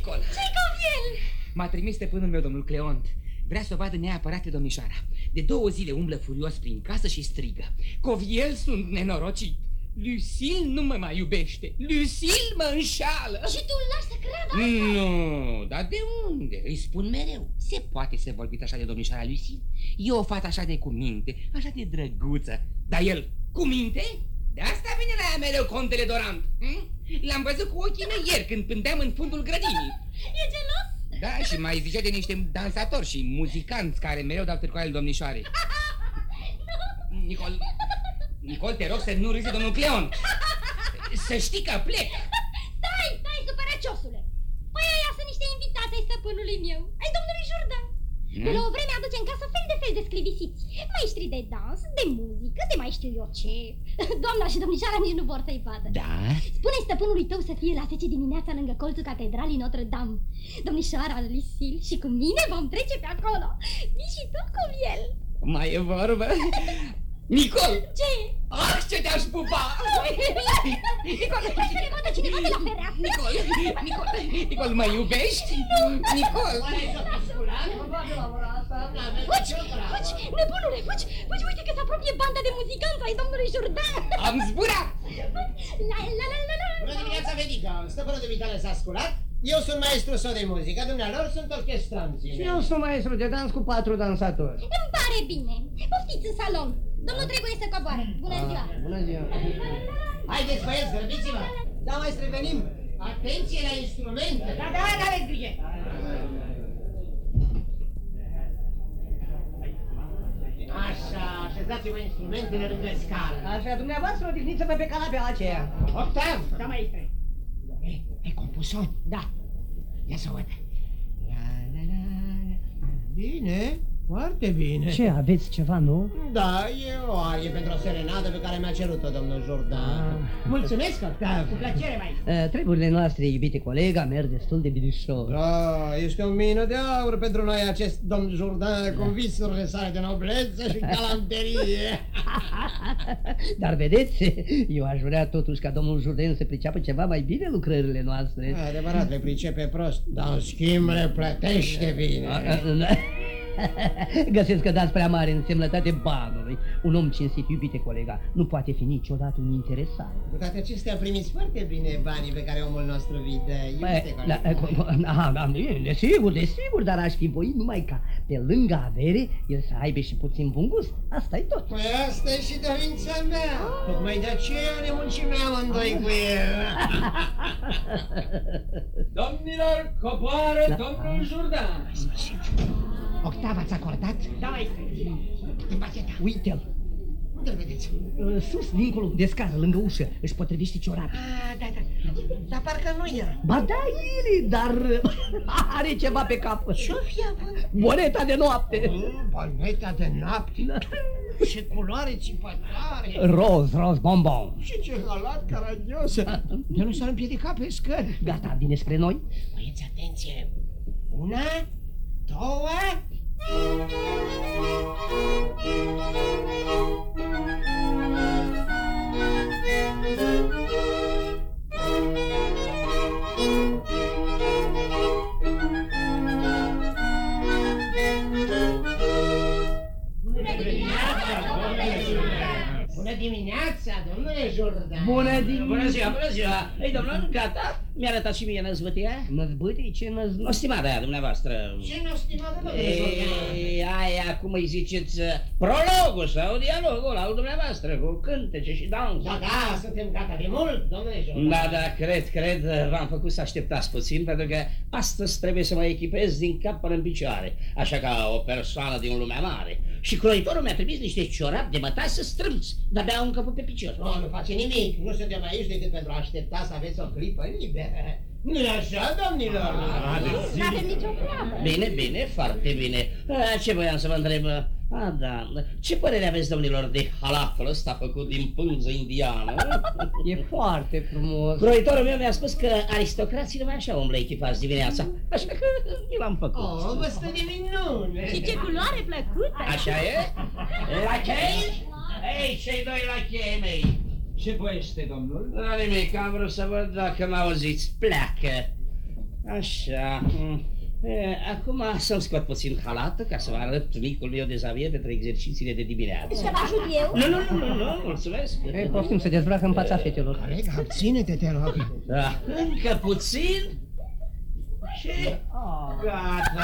Nicol! Ce-i cu el? M-a trimis stăpânul meu, domnul Cleont. Vrea să o vadă neapărat pe domnișoara. De 2 zile umblă furios prin casă și strigă: Coviel, sunt nenorocit! Lucille nu mă mai iubește! Lucille mă înșală! Și tu îl lași să creadă asta? Nu, dar de unde? Îi spun mereu. Se poate să vorbiți așa de domnișoara Lucille? E o fată așa de cuminte, așa de drăguță. Dar el, cuminte? De asta vine la ea mereu contele Dorant. L-am văzut cu ochii mei ieri când pândeam în fundul grădinii. E gelos? Da, și mai zicea de niște dansatori și muzicanți care mereu dau târcoale domnișoare. Nicol, te rog să nu râzi, domnul Cleon. Să știi că plec. Stai, supăraciosule. Păi aia sunt niște invitați ai stăpânului meu, ai domnului Jourdan. De la o vreme aduce în casă fel de sclivisiți, maestri de dans, de muzică, de mai știu eu ce. Doamna și domnișoara nici nu vor să-i vadă. Da? Spune stăpânului tău să fie la 10 dimineața lângă colțul catedralii Notre-Dame. Domnișoara Lucille și cu mine vom trece pe acolo. Vii și tu cu el. Mai e vorbă? Nicol! Ce? Ah, ce te-aș pupa! Nicol, stai să ne vadă cineva de la fereastră. Nicol, mă iubești? Nicol! Fugi, nebunule, fugi, uite că se apropie banda de muzicanți ai domnului Jourdan. Am zburat! Bună dimineața, Vedica! Stăpânul dumitale s-a sculat. Eu sunt maestru său de muzică, dumnealor sunt orchestranții. Și eu sunt maestru de dans cu 4 dansatori. Îmi pare bine. Poftiți în salon. Domnul trebuie să coboare. Bună ziua. Bună ziua. Haideți, băieți, grăbiți-vă! Da, maestre, venim. Atenție la instrumente! Da, aveți grijă. Așa, așezați-vă instrumentele lângă scară. Așa, dumneavoastră odihniți-vă pe canapea aceea. Octav! Da, maestre. Ai compus-o? Da. Ia să văd. Bine, foarte bine. Ce, aveți ceva nou? Da, e o arie pentru o serenadă pe care mi-a cerut-o domnul Jourdan. Mulțumesc, Octav. Cu plăcere, maestre. Treburile noastre, iubite colega, merg destul de binișor. Da, este o mină de aur pentru noi acest domn Jourdan cu visurile sale de noblețe și galanterie. Dar vedeți, eu aș vrea totuși ca domnul Jourdan să priceapă ceva mai bine lucrările noastre. Adevărat, le pricepe prost, dar în schimb le plătește bine. Găsesc că dați prea mare însemnătate banului. Un om cinstit, iubite colega, nu poate fi niciodată un interesat. Cu toate acestea primiți foarte bine banii pe care omul nostru vi dă, iubite colega. Desigur, dar aș fi voit numai ca, pe lângă avere, el să aibă și puțin bun gust. Asta-i tot. Păi asta e și dorința mea. Tocmai de aceea ne muncim amândoi cu el. Domnilor, coboară domnul Jourdan. Octav, ați acordat? Da, maestre. Bacheta. Uite-l. Unde-l vedeți? Sus, dincolo, de scară, lângă ușă. Își potrivește ciorapii. Da. Dar parcă nu era. Ba da, Ili, dar are ceva pe cap. Ce-o fi avut? Boneta de noapte. Boneta de noapte? Ce culoare țipătoare. Roz, bonbon. Și ce halat caragios. De nu s-ar împiedica pe scări. Gata, vine spre noi. Băieți, atenție. 1, 2... Bună dimineața, domnule Jourdan. Bună ziua. Ei, domnul, gata? Mi-a arătat și mie năzbâtia? Năzbâtii? Ce năzbâtii? O stimată aia dumneavoastră. Ce nu stimată, domnule Jourdan? Aia, cum îi ziceți, prologul sau dialogul al dumneavoastră, cu cântece și dans. Da, suntem gata de mult, domnule Jourdan. Da, cred, v-am făcut să așteptați puțin, pentru că astăzi trebuie să mă echipez din cap până în picioare, așa ca o persoană din lumea mare. Și croitorul mi-a trimis niște ciorapi de bătaie să strâmți, de-abia un căput pe picior. Nu face nimic, nu suntem aici decât pentru a aștepta să aveți o clipă liberă. Nu-i așa, domnilor? Nu avem nicio treabă. Bine, foarte bine. Ce voiam să vă întreb? Da. Ce părere aveți, domnilor, de halaful ăsta făcut din pânză indiană? E foarte frumos. Croitorul meu mi-a spus că aristocrații numai așa umblă echipați dimineața, așa că eu l-am făcut. Vă stă de minune. Și ce culoare plăcută. Așa e? Lachei? Ei, cei doi lachei mei. Ce voiește, domnul? Nu nimic, am vrut să văd dacă mă auziți. Pleacă. Așa. Acum să-mi scot puțin halatul ca să vă arăt micul meu dezavier pentru exercițiile de dimineață. Să vă ajut eu? Nu, mulțumesc. Ei, poftim să dezbracă în fața fetelor. Coleg, abține-te, te rog. Da, încă puțin și gata.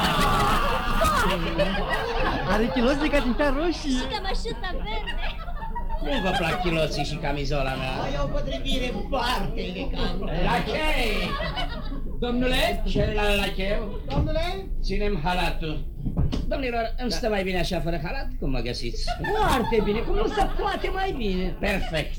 Are chiloți de catifea roșii. Și cămășuța verde. Cum vă plac chiloții și camizola mea? Ai o potrivire foarte elegantă. Lachei! Domnule, celălalt lacheu, Domnule? ținem halatul. Domnilor, îmi stă mai bine așa fără halat? Cum mă găsiți? Foarte bine, cum nu se poate mai bine. Perfect.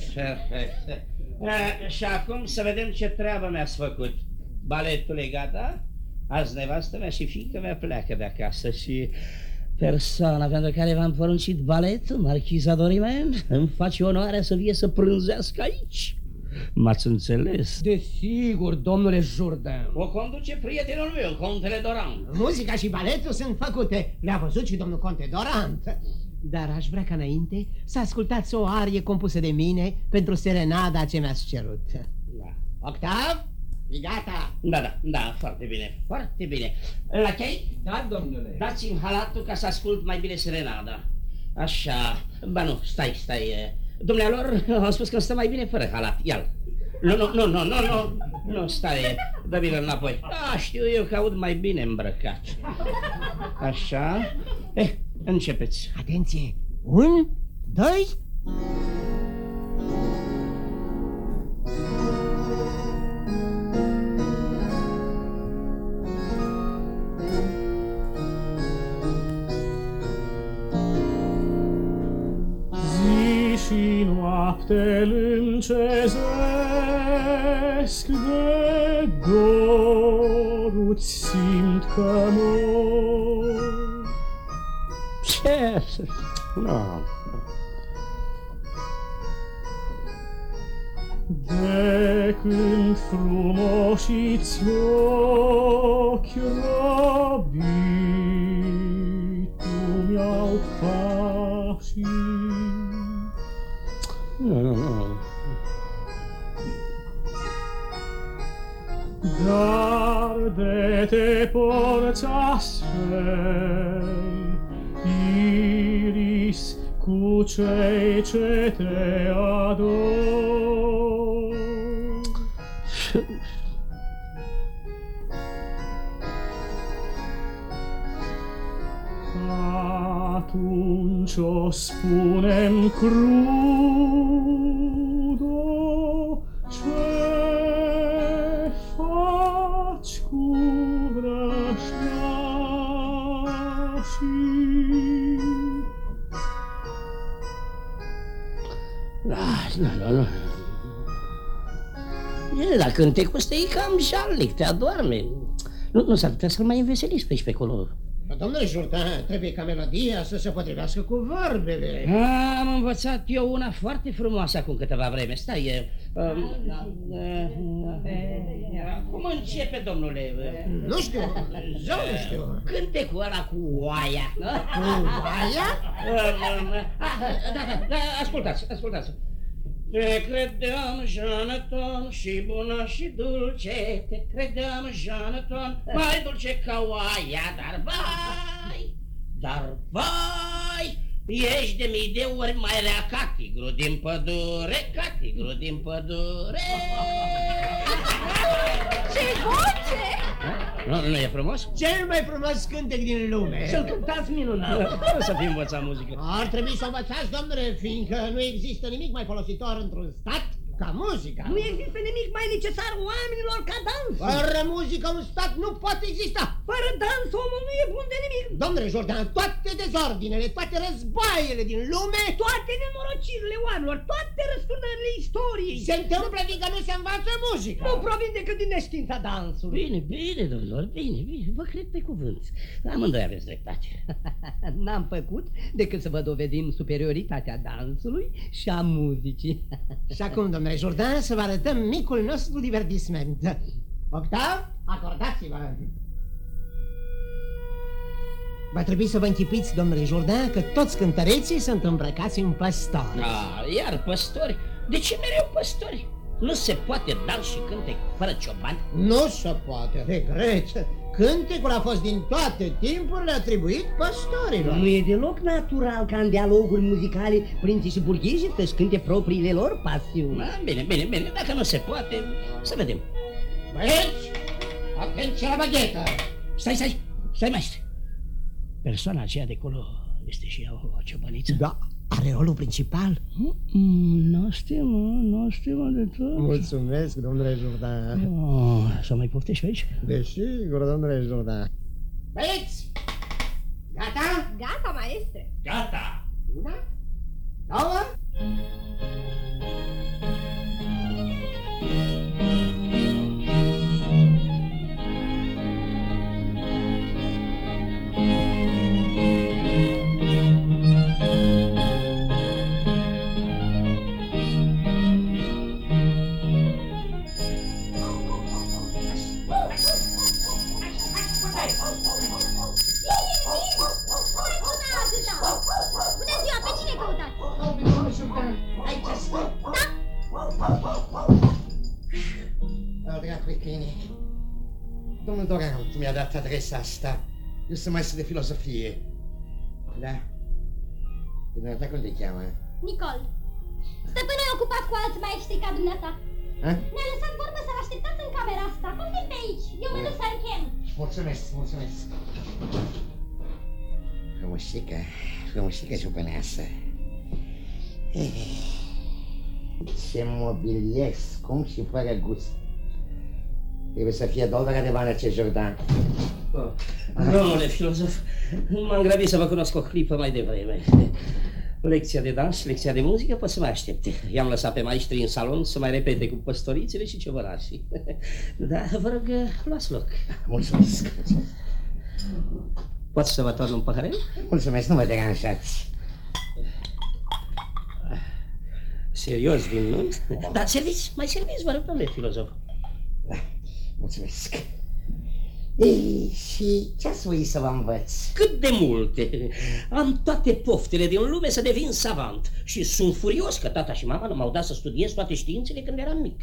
Și acum să vedem ce treabă mi-ați făcut. Baletul e gata? Azi nevastă mea și fiica mea pleacă de acasă și persoana pentru care v-am poruncit baletul, marchiza Dorimen, îmi face onoarea să vie să prânzească aici. M-ați înțeles? Desigur, domnule Jourdain. O conduce prietenul meu, contele Doran. Muzica și baletul sunt făcute. Le-a văzut și domnul conte Dorant. Dar aș vrea ca înainte să ascultați o arie compusă de mine pentru serenada ce mi-ați cerut. Da. Octav? E gata? Da, foarte bine. Lachei? Da, domnule. Dați-mi halatul ca să ascult mai bine serenada. Așa, ba nu, stai. Dumnealor, am spus că stă mai bine fără halat, ia-l. Nu, stai, dă-mi-l înapoi. Da, știu eu că aud mai bine îmbrăcat. Așa, începeți. Atenție! 1, 2... Și noapte lâncezesc de dorul-ți simt că mor. Ce? Nu. De când frumoși-ți ochi robitul mi-au pașii. Nu. Dar de te porți astfel, Iris, cu cei ce te ador. Atunci o spunem crudo, ce faci cu vrăjmașii? Nu. Dar cântecul ăsta e cam jalnic, te adorme. Nu s-ar putea să-l mai înveseliți pe aici pe acolo. Domnule Jourdain, trebuie ca melodia să se potrivească cu vorbele. Am învățat eu una foarte frumoasă acum câteva vreme. Stai, cum începe, domnule? Nu știu, zău nu știu. Cântecul ăla cu oaia. Cu oaia? Da, ascultați. Te credeam, Jeanneton, și bună și dulce, te credeam, Jeanneton, mai dulce ca oaia, dar vai, ești de mii de ori mai rea ca tigru din pădure, Ce voce! Nu e frumos? Cel mai frumos cântec din lume. Să-l cântați minunat. O să fi învățat muzică. Ar trebui să o învățați, domnule, fiindcă nu există nimic mai folositor într-un stat ca muzica. Nu există nimic mai necesar oamenilor ca dans. Fără muzică un stat nu poate exista. Fără dans omul nu e bun de nimic. Domnule Jourdain, toate dezordinele, toate războaiele din lume, Toate nenorocirile oamenilor, toate răsturnările istoriei se întâmplă fiindcă nu se învață muzică. nu provin decât din neștiința dansului. Bine, domnilor, bine, vă cred pe cuvânt. Amândoi aveți dreptate. N-am făcut decât să vă dovedim superioritatea dansului și a muzicii. Și acum, domnule Jourdain, să vă arătăm micul nostru divertisment. Octav, acordați-vă! Va trebui să vă închipuiți, domnule Jourdain, că toți cântăreții sunt îmbrăcați în păstori. Iar păstori? De ce mereu păstori? Nu se poate dans și cântec fără cioban? Nu se poate, regret. Cântecul a fost din toate timpurile atribuit păstorilor. Nu e deloc natural ca în dialoguri muzicale prinții și burghezii să-și cânte propriile lor pasiuni. Bine, dacă nu se poate, să vedem. Băieți, atenție la baghetă! Stai, maestre. Persoana aceea de acolo este și ea o ciobăniță? Da, are rolul principal. Nu știu de tot. Mulțumesc, domnule Jourdan. Să mai poftești aici? Desigur, domnule Jourdan. Băieți, gata? Gata, maestre. Gata! Una, două... Bună ziua, pe cine căutați? Aici sunt. Da? Dracului câine. Domnul Dorant mi-a dat adresa asta. Eu sunt maestru de filozofie. Da? Dumneata cum te cheamă? Nicol. Stăpânul e ocupat cu alți maestri ca dumneata. Ne-a lăsat vorbă să-l așteptați în camera asta. Poftim pe aici. Eu mă duc să-l chem. Mulțumesc. Frumușică ciupăneasă. Ce mobilier scump și fără gust. Trebuie să fie $2 de bani acest Jourdan. Domnule filozof, m-am grăbit să vă cunosc o clipă mai devreme. Lecția de dans, lecția de muzică pot să mai aștepte. I-am lăsat pe maestri în salon să mai repete cu păstorițele și ciobănașii. Da, vă rog, luați loc. Mulțumesc. Pot să vă torn un păhărel? Mulțumesc, nu vă deranjați. Serios, vin, nu? Dar mai serviți, vă rog, domnule filozof. Mulțumesc. Ei, și ce ați voi să vă învăț? Cât de multe! Am toate poftele din lume să devin savant și sunt furios că tata și mama nu m-au dat să studiez toate științele când eram mic.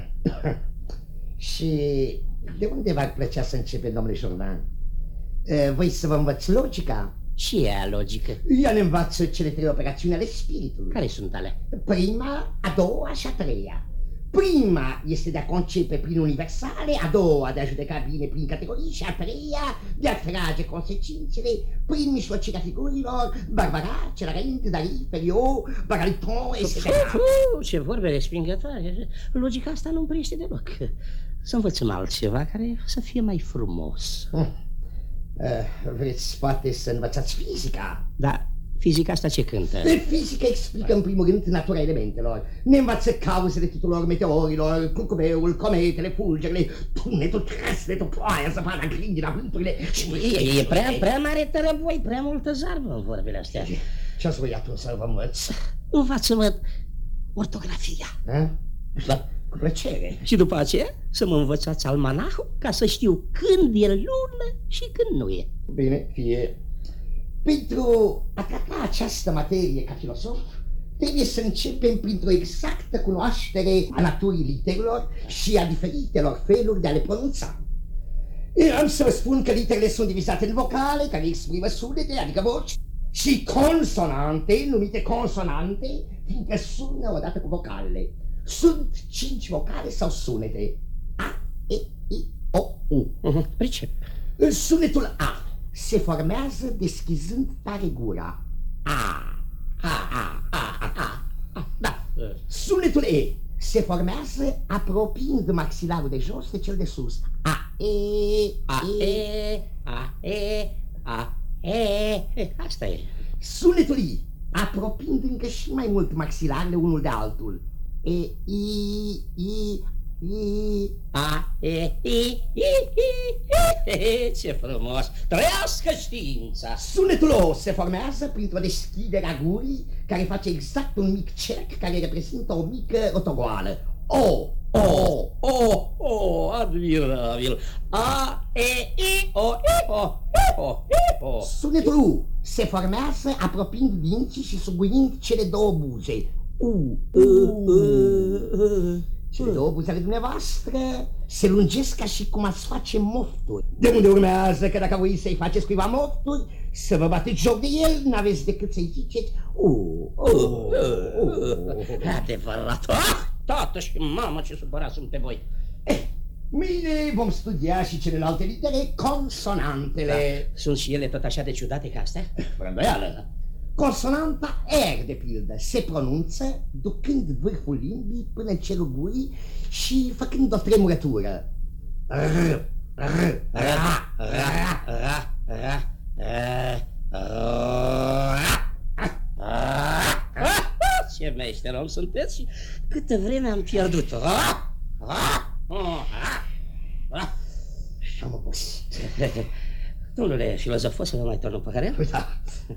Și de unde v-ar plăcea să începe, domnule Jourdan? Voi să vă învăț logica? Ce e a logică? Ea ne învață cele 3 operațiuni ale spiritului. Care sunt alea? Prima, a doua și a treia. Prima este de a concepe prin universale, a doua de a judeca bine prin categorii și a treia de a trage consecințele prin mijlocirea figurilor, Barbara, Celarent, Dali, Feriot, Bagaliton, etc. Ce vorbe respingătoare! Logica asta nu-mi priește deloc. Să învățăm altceva care să fie mai frumos. Vreți poate să învățați fizica? Da, fizica asta ce cântă? Fizica explică în primul rând natura elementelor. Ne învață cauzele tuturor meteorilor, curcubeul, cometele, fulgerele, tunetul, tresletul, ploaia, zăpada, grindina, vânturile și... E prea mare tărăboi, prea multă zarvă în vorbele astea. Ce-ați voi atunci să vă învăț? Învață-mă ortografia. Da, cu plăcere. Și după aceea să mă învățați almanahul ca să știu când e lună și când nu e. Bine, fie. Pentru a trata această materie ca filosof, trebuie să începem printr-o exactă cunoaștere a naturii literelor și a diferitelor feluri de a le pronunța. Am să vă spun că literele sunt divizate în vocale, care exprimă sunete, adică voci, și consonante, numite consonante, fiindcă sună odată cu vocalele. Sunt 5 vocale sau sunete. A, E, I, O, U. Pricep. Sunetul A se formează deschizând tare gura. Da. Sunetul E se formează apropiind maxilarul de jos de cel de sus. Asta e. Sunetul I apropiind încă și mai mult maxilarele unul de altul. Ce frumos! Trăiască știința! Sunetul O se formează printr-o deschidere a gurii care face exact un mic cerc care reprezintă o mică rotogoală. Admirabil! A, E, I, O. Sunetul U se formează apropiind dinții și suguind cele 2 buze. Cele două buze ale dumneavoastră se lungesc ca și cum ați face mofturi. De unde urmează că dacă voi să-i faceți cuiva mofturi, să vă bateți joc de el, n-aveți decât să-i ziceți Adevărat. Tată și mamă, ce supărați sunt pe voi. Mâine vom studia și celelalte litere, consonantele. Sunt și ele tot așa de ciudate ca astea? Fără îndoială. Consonanta R, de pildă, se pronunță ducând vârful limbii până în cerul gurii și făcând o tremurătură. Ce meșter om sunteți și câtă vreme am pierdut-o. Și-am obosit. Domnule filozofos, o să vă mai torn un păhărel? Da.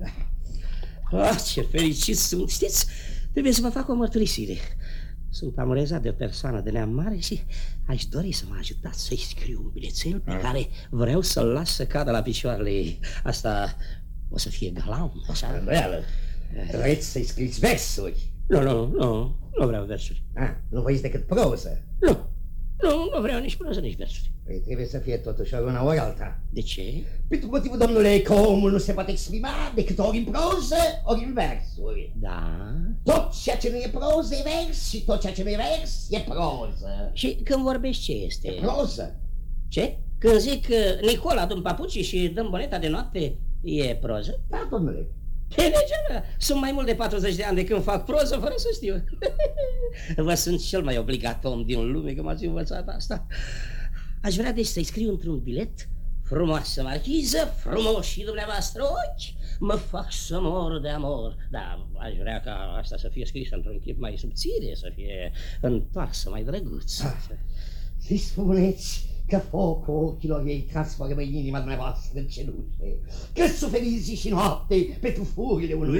Ce fericit sunt, știți? Trebuie să vă fac o mărturisire. Sunt amorezat de o persoană de neam mare și aș dori să mă ajutați să-i scriu un bilețel pe care vreau să-l las să cadă la picioarele ei. Asta o să fie galant, așa? Îndoială. Vreți să-i scriți versuri? Nu vreau versuri. Nu voiți decât proză? Nu vreau nici proză, nici versuri. Păi trebuie să fie totuși ori una, ori alta. De ce? Pentru motivul, domnule, că omul nu se poate exprima decât ori în proză, ori în versuri. Da. Tot ceea ce nu e proză e vers și tot ceea ce nu e vers e proză. Și când vorbești ce este? Proză. Ce? Când zic Nicola dăm papucii și dăm boneta de noapte, e proză? Da, domnule. Sunt mai mult de 40 de ani de când fac proză fără să știu. Vă sunt cel mai obligat om din lume că m-ați învățat asta. Aș vrea deci să-i scriu într-un bilet: frumoasă marchiză, frumoși dumneavoastră ochi, mă fac să mor de amor. Da, aș vrea ca asta să fie scrisă într-un chip mai subțire, să fie întoarsă mai drăguț. Să-i spuneți că focul ochilor ei transformă inima dumneavoastră în cenușe, că suferiți zi și noapte pentru furile unui...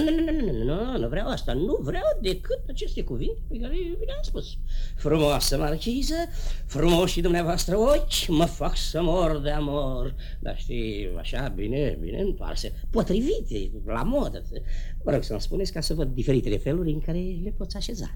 Nu vreau asta, nu vreau decât aceste cuvinte pe care vi le-am spus. Frumoasă marchiză, frumoși dumneavoastră ochi, mă fac să mor de amor. Dar știi, așa, bine întoarse, potrivite, la modă. Vă rog să-mi spuneți ca să văd diferitele feluri în care le poți așeza.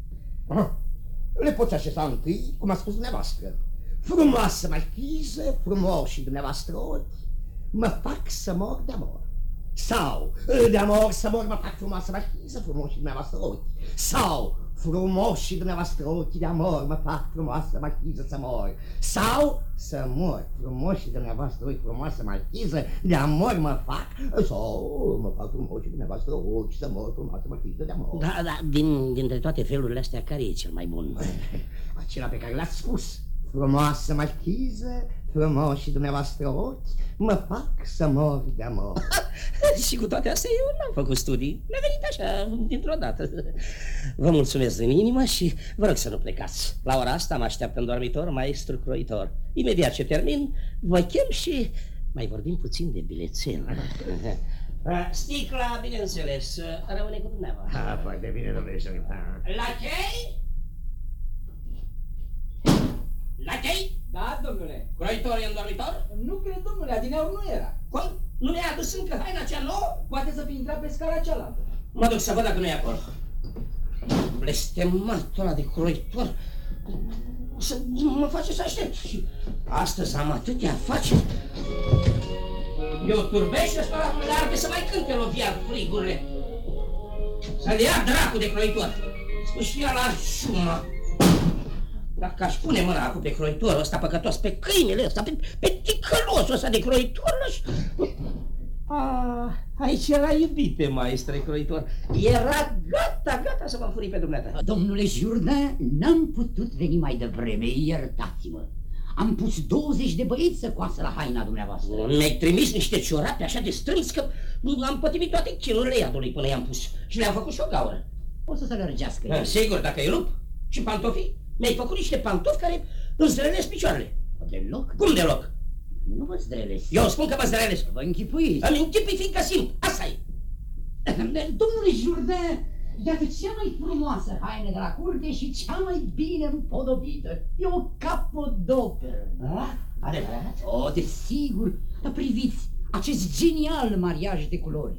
Le poți așeza întâi, cum a spus dumneavoastră. Frumoasă marchiză, frumoși dumneavoastră ochi, mă fac să mor de amor. Sau, de amor să mor, mă fac frumoasă marchiză, frumoși dumneavoastră ochi. Sau, frumoși dumneavoastră ochi, de amor, mă fac frumoasă marchiză să mor. Sau, să mor, frumoși dumneavoastră ochi, frumoasă marchiză, de amor mă fac. Sau, mă fac frumoși dumneavoastră ochi, să mor, frumoasă marchiză de amor. Da, dintre toate felurile astea, care e cel mai bun? Acela pe care l-ați spus. Frumoasă marchiză, frumoși dumneavoastră ochi, mă fac să mor de amor. Și cu toate astea eu n-am făcut studii, mi-a venit așa, dintr-o dată. Vă mulțumesc din inimă și vă rog să nu plecați. La ora asta mă așteaptă în dormitor maestru croitor. Imediat ce termin, vă chem și mai vorbim puțin de bilețel. Sticla, bineînțeles, rămâne cu dumneavoastră. Foarte bine, domnule șerif. La chei? La chei? Da, domnule. Croitor e în dormitor? Nu cred, domnule, adineauri nu era. Cum? Nu mi-a adus încă haina cea nouă? Poate să fi intrat pe scara cealaltă. Mă duc să văd dacă nu e acolo. Blestematul ăla de croitor să mă face să aștept. Și astăzi am atâtea afaceri. Eu turbește ăsta la largă să mai cânte lovia frigurile. Să-l ia dracu de croitor. Spușia la șuma. Dacă aș pune mâna acum pe croitorul ăsta păcătos, pe câinele ăsta, pe ticălosul ăsta de croitor, aici era iubite, maestre croitor. Era gata să mă furi pe dumneata. Domnule Jourdain, n-am putut veni mai devreme, iertați-mă. Am pus 20 de băieți să coasă la haina dumneavoastră. Mi-ai trimis niște ciorapi așa de strâns că am pătimit toate chinurile iadului până i-am pus și le-am făcut și o gaură. O să se lărgească. Sigur, dacă e lup. Și pantofii? Mi-ai făcut niște pantofi care îmi zdrălesc picioarele. Deloc? Cum deloc? Nu vă zdrălesc. Eu spun că vă zdrălesc. Vă închipuiți. Îmi închipui fiindcă simt. Asta e. Domnule Jourdain, iată cea mai frumoasă haină de la curte și cea mai bine împodobită. E o capodoperă. Adevărat? O, desigur. Dar priviți acest genial mariaj de culori.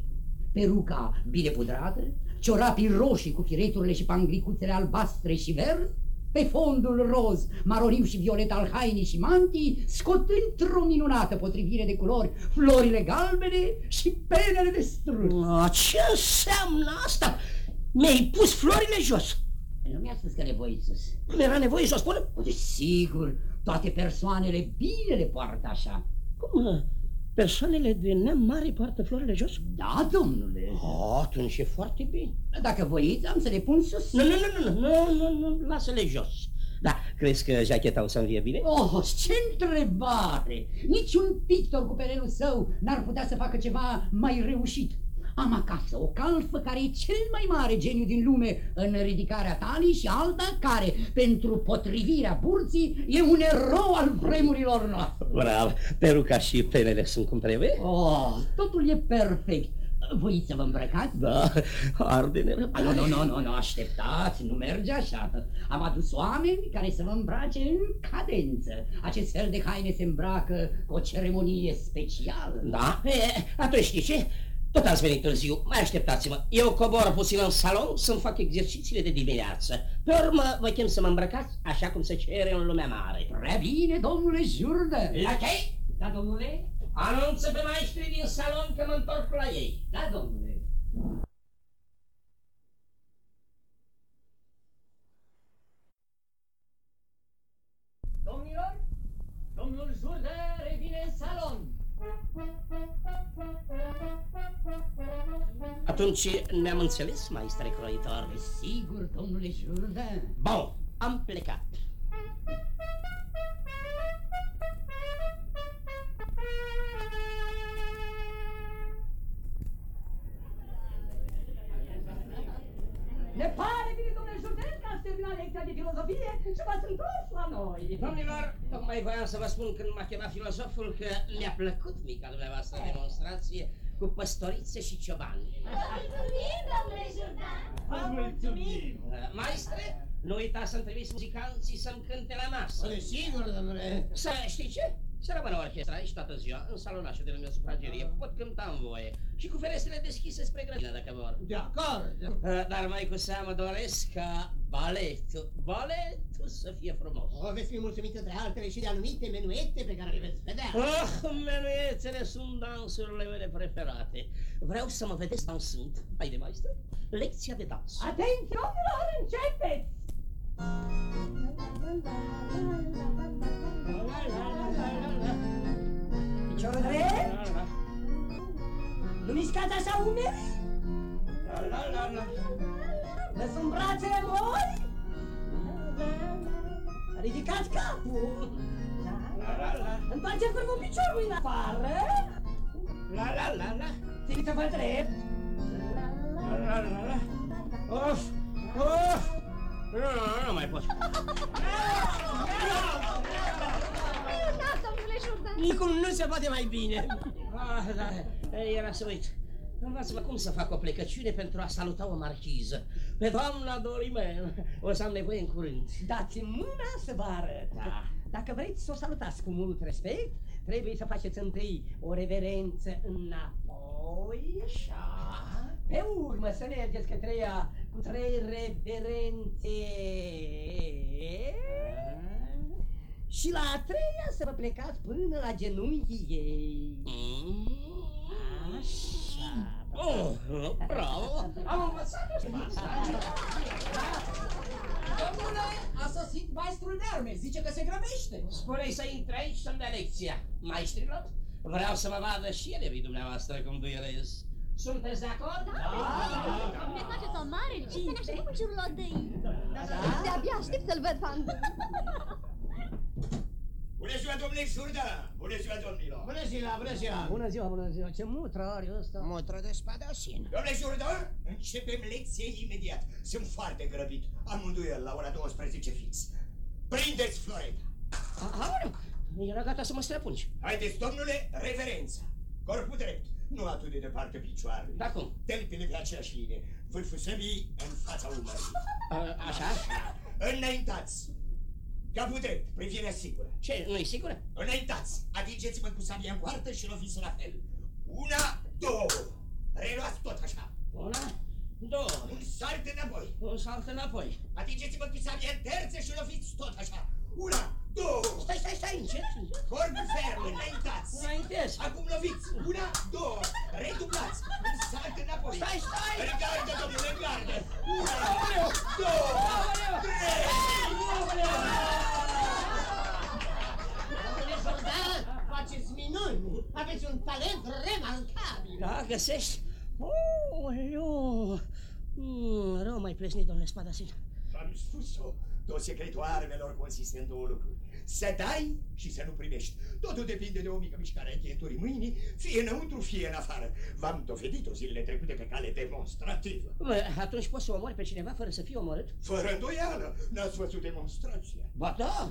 Peruca bine pudrată, ciorapii roșii cu fireturile și panglicuțele albastre și verzi, pe fondul roz, maroniu și violet al hainii și mantii, scot într-o minunată potrivire de culori florile galbene și penele de struț. Ce înseamnă asta? Mi-ai pus florile jos. Nu mi-a spus că nevoie sus. Cum era nevoie să o spun? Sigur, toate persoanele bine le poartă așa. Cum? Persoanele de neam mare poartă florile jos? Da, domnule. Atunci e foarte bine. Dacă voiți, am să le pun sus. Nu, lasă-le jos. Da, crezi că jacheta o să-mi fie bine? Oh, ce întrebare! Niciun pictor cu pelelul său n-ar putea să facă ceva mai reușit. Am acasă o calfă care e cel mai mare geniu din lume în ridicarea talii și alta care, pentru potrivirea burții, e un erou al vremurilor noastre. Bravo, peruca și penele sunt cum trebuie? Oh, totul e perfect. Voiți să vă îmbrăcați? Da, arde nerăbdare. Nu, așteptați, nu merge așa. Am adus oameni care să vă îmbrace în cadență. Acest fel de haine se îmbracă cu o ceremonie specială. Da? Atunci știi ce? Tot ați venit târziu, mai așteptați-mă. Eu cobor puțin în salon să-mi fac exercițiile de dimineață. Pe urmă vă chem să mă îmbrăcați așa cum se cere în lumea mare. Prea bine, domnule Jourdain. Lachei? Da, domnule? Anunță pe maestrii din salon că mă întorc la ei. Da, domnule. Domnilor, domnul Jourdain revine în salon. Atunci ne-am înțeles, maestre croitor? Sigur, domnule Jourdain. Bun, am plecat. Ne pare bine, domnule Jourdain, că ați terminat lecția de filozofie și v-ați întors la noi. Domnilor, tocmai voiam să vă spun când m-a chemat filozoful că mi-a plăcut mica dumneavoastră demonstrație cu păstorițe și ciobani. Mulțumim, domnule Jourdain. Mulțumim! Maestre, nu uita să-mi trimis muzicanții să-mi cânte la masă. Sigur, domnule. Să știi ce? Să rămână orchestra aici toată ziua, în salonașul de lângă sufragerie. Pot cânta în voie și cu ferestrele deschise spre grădină, dacă vor. De acord. Dar mai cu seamă doresc ca baletul să fie frumos. O, veți fi mulțumită de altele și de anumite menuete pe care le veți vedea. Menuetele sunt dansurile mele preferate. Vreau să mă vedeți dansând. Haide, maestre, lecția de dans. Atenție, domnilor, începeți! Piciorul drept? Nu mișcați așa umerii? Lăsăm brațele voi? Ridicați capul! Întoarceți vârful piciorului în afară! Țineți-vă drept! Of! Nu mai pot. Minunat, domnule Jourdain. Nicum nu se poate mai bine. Da, era să uit. Învață-mă cum să fac o plecăciune pentru a saluta o marchiză. Pe doamna Dorimel. O să am nevoie în curând. Dați-mi mâna să vă arăt. Da. Dacă vreți să o salutați cu mult respect, trebuie să faceți întâi o reverență înapoi. Așa. Pe urmă să mergeți către ea cu 3 reverențe. Și la a 3-a să vă plecați până la genunchii ei. Așa. Oh, bravo! Am învățat asta. Domnule, a sosit maestrul de arme, zice că se grăbește. Spune-i să intre aici să-mi dea lecția. Maestrilor, vreau să mă vadă și elevii dumneavoastră cum duelez. Sunteți de acord? Ne faceți o mare cinste. Să ne așteptăm în jurul odăii. De-abia aștept să-l văd, Van. Bună ziua, domnule Jourdain! Bună ziua, domnilor! Bună ziua, bună ziua! Bună ziua, ce mutră are ăsta? Mutră de spadasin. Domnule Jourdain, începem lecția imediat. Sunt foarte grăbit. Amândoi la ora 12 fix. Prindeți floreta! Aoleu, era gata să mă străpungi. Haideți, domnule, reverența. Corpul drept, nu atât de departe picioarele. Da cum? Tălpile pe aceeași linie, vârful săbii în fața umării. Așa? Înaintați! Capul drept, privirea sigură. Ce, nu-i sigură? Înaintați! Atingeți-vă cu sabia în poartă și loviți la fel. 1, 2. Reluați tot așa. 1, 2. Un salt salt înapoi. Un salt înapoi. Atingeți-vă cu sabia în terțe și loviți tot așa. Una, două. Stai, încet. Corpul ferm, înaintați. Înaintez. Acum loviți. Una, două. Redublați. Un salt înapoi. Stai! În gardă, domnule, în gardă. Una, două, trei. Domnule Jordan, faceți minuni. Aveți un talent remarcabil. Da, găsești? Rău mai plesnit, domnule Spadasin. Am spus-o. Tot secretul armelor consistă în două lucruri. Să dai și să nu primești. Totul depinde de o mică mișcare a încheieturii mâinii, fie înăuntru, fie în afară. V-am dovedit-o zilele trecute pe cale demonstrativă. Bă, atunci poți să omori pe cineva fără să fie omorât? Fără îndoială. N-ați văzut demonstrația? Ba da.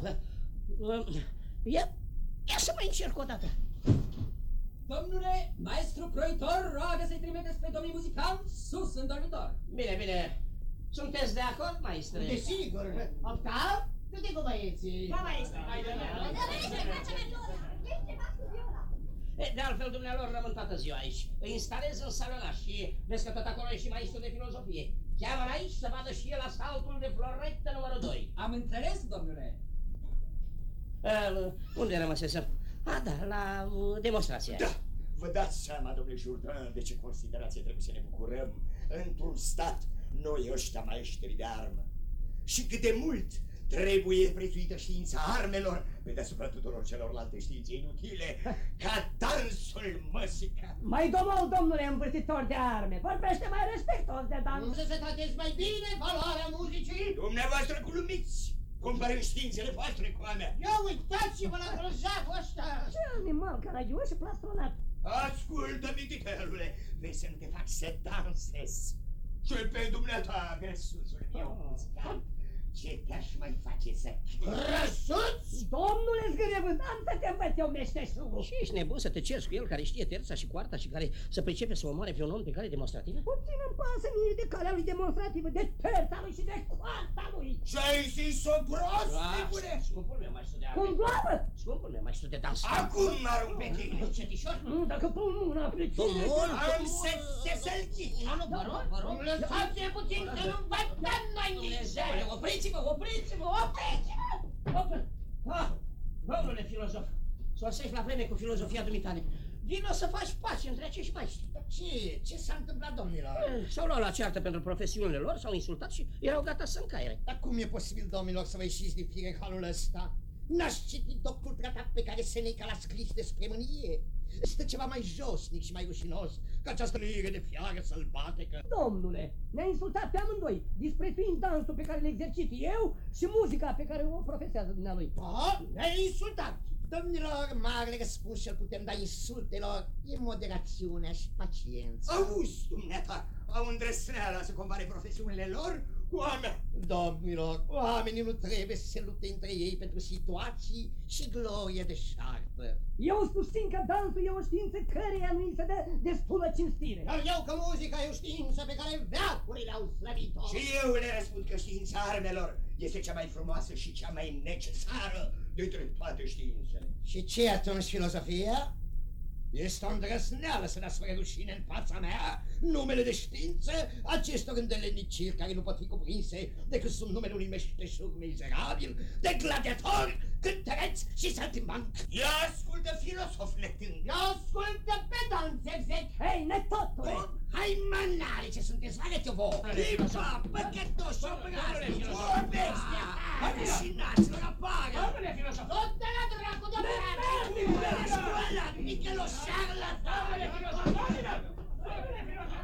Ia să mai încerc o dată. Domnule, maestru croitor, roagă să-i trimiteți pe domnii muzicanți sus în dormitor. Bine. Sunteți de acord, maestre? Desigur. Octav, du-te cu băieții. Da, maestre. De altfel, dumnealor, rămân toată ziua aici. Îi instalez în salonaș și vezi că tot acolo e și maestru de filozofie. Cheamă-l aici să vadă și el asaltul de floretă numărul 2. Am înțeles, domnule. Unde rămăsesem? Da, la demonstrație. Da. Vă dați seama, domnule Jourdan, de ce considerație trebuie să ne bucurăm într-un stat noi ăștia maestri de armă. Și cât de mult trebuie prețuită știința armelor pe deasupra tuturor celorlalte științe inutile, ca dansul măsica. Mai domnule învârtitor de arme, vorbește mai respectos de dans. Nu să tratezi mai bine valoarea muzicii? Dumneavoastră glumiți, comparând științele voastre cu a mea. Ia uitați-vă la grozavul ăsta! Ce animal caragios și plastronat. Ascultă, mititelule, vrei să nu te faci să dansezi? Și pe dumneata, grăsuțul meu muzicant, ce te-aș mai face să... Răsuț? Domnule zgârievânt, am să te învăț eu meșteșugul. Și ești nebun să te ceri cu el care știe terța și coarta și care să pricepe să omoare pe un om pe cale demonstrativă? Puțin îmi pasă mie de calea lui demonstrativă, de terța lui și de coarta lui. Ce-ai zis-o prost, nebune? Scumpul meu maestru de arme. Cum gloabă? Scumpul meu maestru de dans. Acum mă arunc pe tine. Cetișor? Dacă pun mâna pe tine... Am să te sălchici. Vă rog. Lăsați-ne puțin să nu învățăm noi nici. Opriți-vă! Domnule filozof, sosești la vreme cu filozofia dumitale. Vino să faci pace între acești maestri. Ce s-a întâmplat, domnilor? S-au luat la ceartă pentru profesiunile lor, s-au insultat și erau gata să încaiere. Dar cum e posibil, domnilor, să vă ieșiți din fire în halul ăsta? N-ați citit doctul tratat pe care Seneca l-a scris despre mânie? Este ceva mai josnic și mai rușinos ca această lire de fiară sălbatecă. Domnule, ne-a insultat pe amândoi, disprețuind dansul pe care îl exercit eu și muzica pe care o profesează dumnealui. Ne-a insultat! Domnilor, mare răspuns ce-l putem da insultelor e moderațiunea și paciența. Auzi, dumneata, au îndrăsneala să compare profesiunile lor cu a mea. Domnilor, oamenii nu trebuie să se lupte între ei pentru situații și glorie de șarpă. Eu susțin că dansul e o știință căreia nu îi se dă destulă cinstire. Dar eu că muzica e o știință pe care veacurile au slăvit-o. Și eu le răspund că știința armelor este cea mai frumoasă și cea mai necesară dintre toate științele. Și ce atunci filozofia? Este o îndrăzneală să dați spre rușine în fața mea numele de știință acestor îndeleniciri care nu pot fi cuprinse decât sub numele unui meșteșug mizerabil, de gladiator, cântăreț și saltimbanc. Ia ascultă, filosof netâng! Ia ascultă, pedanțe vechi! Hei, netotule! Hai, mânare, ce sunteți, arăți-o vouă! Lipa, păcătoși, obrazi, vorbește! Alucinați-l, apară! Domnule filosof! Tot de la dracu de mare! Școala, Nicolo Șarlatan! Domnule filosof! Domnule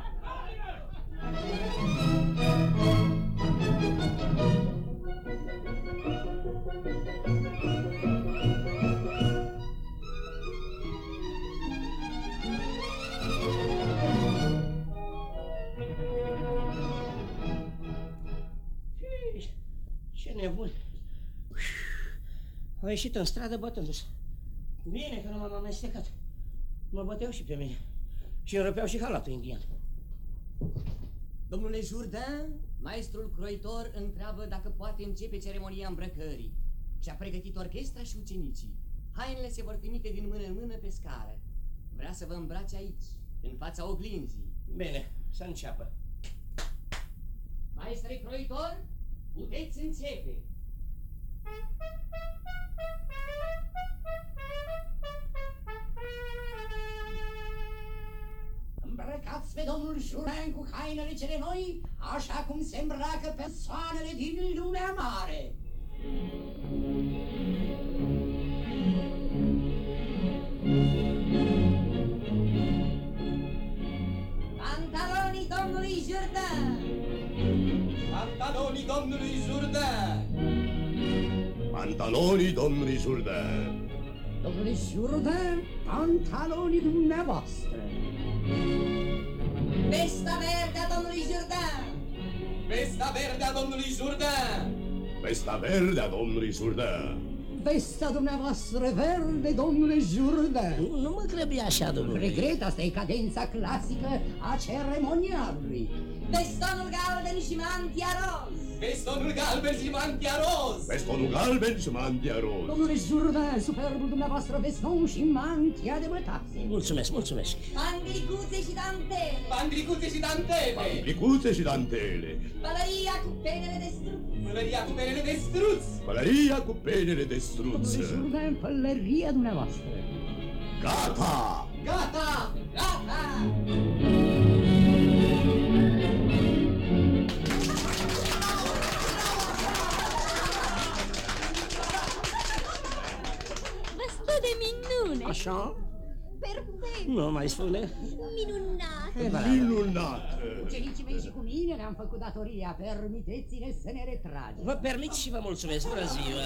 Ce nebun! Au ieșit în stradă bătându-se. Bine că nu m-am amestecat. Mă băteau și pe mine. Și îmi răpeau și halatul indian. Domnule Jourdan, maestrul croitor întreabă dacă poate începe ceremonia îmbrăcării. Și-a pregătit orchestra și ucenicii. Hainele se vor trimite din mână în mână pe scară. Vrea să vă îmbrace aici, în fața oglinzii. Bine, să înceapă. Maestre croitor, puteți începe. Îmbrăcați pe domnul Jourdain cu hainele cele noi, așa cum se îmbracă persoanele din lumea mare. Pantalonii domnului Jourdain! Pantalonii domnului Jourdain! Pantalonii domnului Jourdain! Domnule Jourdain, pantalonii dumneavoastră. Vesta verde a domnului Jourdain! Vesta verde a domnului Jourdain! Vesta verde a domnului Jourdain! Vesta dumneavoastră verde, domnule Jourdain. Nu mă grăbi așa, domnule. Regret, asta e cadența clasică a ceremonialului. Vestonul galben și mantia roz! Vestonul galben și mantia roz! Vestonul galben și mantia roz! Domnule Jourdain, superbul dumneavoastră veston și mantia de mătase. Mulțumesc, mulțumesc. Panglicuțe și dantele! Panglicuțe și dantele! Panglicuțe și dantele! Pălăria cu penele de struț! Pălăria cu penele de struț! Pălăria cu penele de struț! Domnule Jourdain, pălăria dumneavoastră. Gata! Gata! Gata! Vă stă de minune! Așa? Perfect! Nu mai spune. Minunat! Minunat! Ucenicii mei și cu mine ne-am făcut datoria. Permiteți-ne să ne retragem. Vă permit și vă mulțumesc. Bună ziua!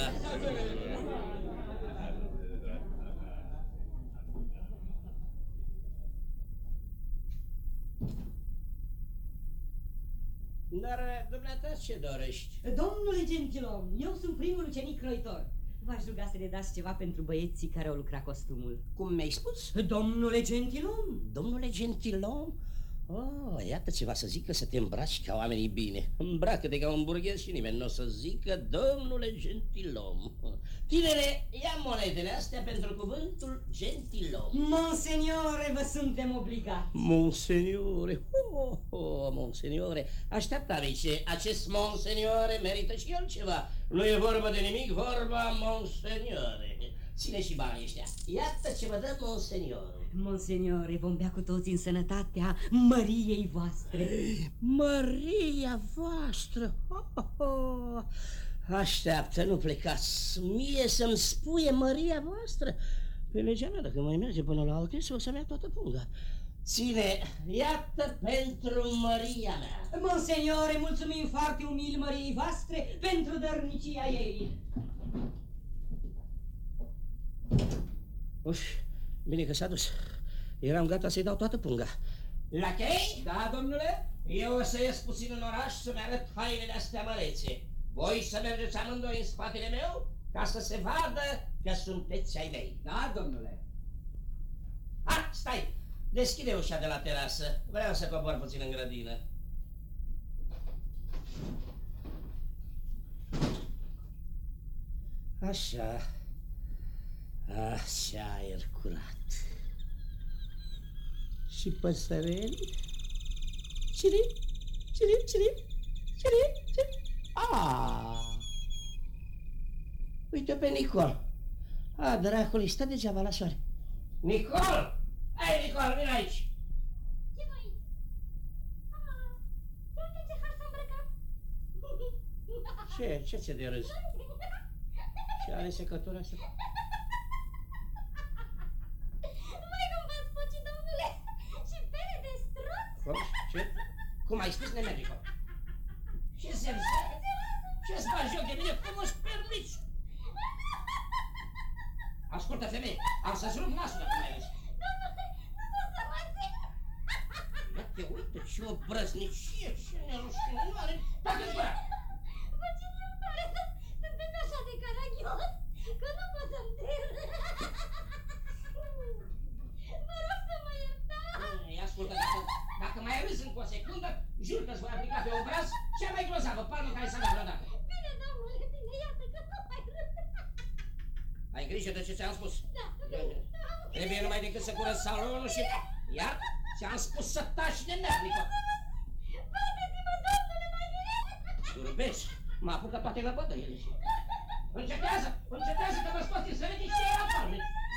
Dar, dumneata, ce dorești? Domnule gentilom, eu sunt primul ucenic croitor. V-aș ruga să le dați ceva pentru băieții care au lucrat costumul. Cum mi-ai spus? Domnule gentilom! Domnule gentilom? Oh, iată ceva să zică să te îmbraci ca oamenii bine. Îmbracă-te ca un burghez și nimeni nu o să zică domnule gentilom. Tinere, ia monedele astea pentru cuvântul gentilom. Monseniore, vă suntem obligați. Monseniore, monseniore. Așteaptă, amice, acest monseniore merită și el ceva. Nu e vorba de nimic, vorba monseniore. Ține și banii ăștia. Iată ce vă dă monseniore. Monseniore, vom bea cu toți în sănătatea măriei voastre. Măria voastră? Așteaptă, nu plecați. Mie să-mi spuie măria voastră. Pe legea mea, dacă mai merge până la alcris, o să-mi ia toată punga. Ține, iată pentru măria mea. Monseniore, mulțumim foarte umil măriei voastre pentru dărnicia ei. Uf, bine că s-a dus. Eram gata să-i dau toată punga. La chei? Da, domnule? Eu o să ies puțin în oraș să-mi arăt hainele astea mărețe. Voi să mergeți amândoi în spatele meu ca să se vadă că sunteți ai mei. Da, domnule. Ah, stai! Deschide ușa de la terasă. Vreau să cobor puțin în grădină. Așa. Ce aer curat. Și păsăreli? Cirip, cirip, cirip, cirip, cirip. Uite pe Nicol. Dracului, stă degeaba la soare. Nicol! Hai, Nicol, vine aici. Ce mai? Uite ce har s-a îmbrăcat. Ce ți-e de râs? Ce are secătura asta? Mai nu v-ați spus, domnule? Și pene de struț? Cum? Ce? Cum ai spus, nemernico? Ce se înseamnă? Ce-ți bagi joc de mine? Cum îți permiți? Ascultă, femeie, am să-ți rup nasul dacă mai râzi. Domnule, nu o să mă țin. Ia-te, uite ce obrăznicie, ce nerușinătoare. Tacă-ți gura! Vă cer iertare, sunteți așa de caragios că nu pot să-mi ter. Vă rog să mă iertați. Ascultă, dacă mai râzi încă o secundă, jur că-ți voi aplica pe obraz cea mai grozavă palmă care s-a dat vreodată. Bine, domnule, bine, iată că nu mai râd. Ai grijă de ce ți-am spus. Da, Trebuie numai decât să curăț salonul și... Iar ți-am spus să taci de nernică. bateți-mă, domnule, mai bine. Vorbești? Mă apucă toate lăbădăile. Încetează că vă scoți să vedeți ce e afară.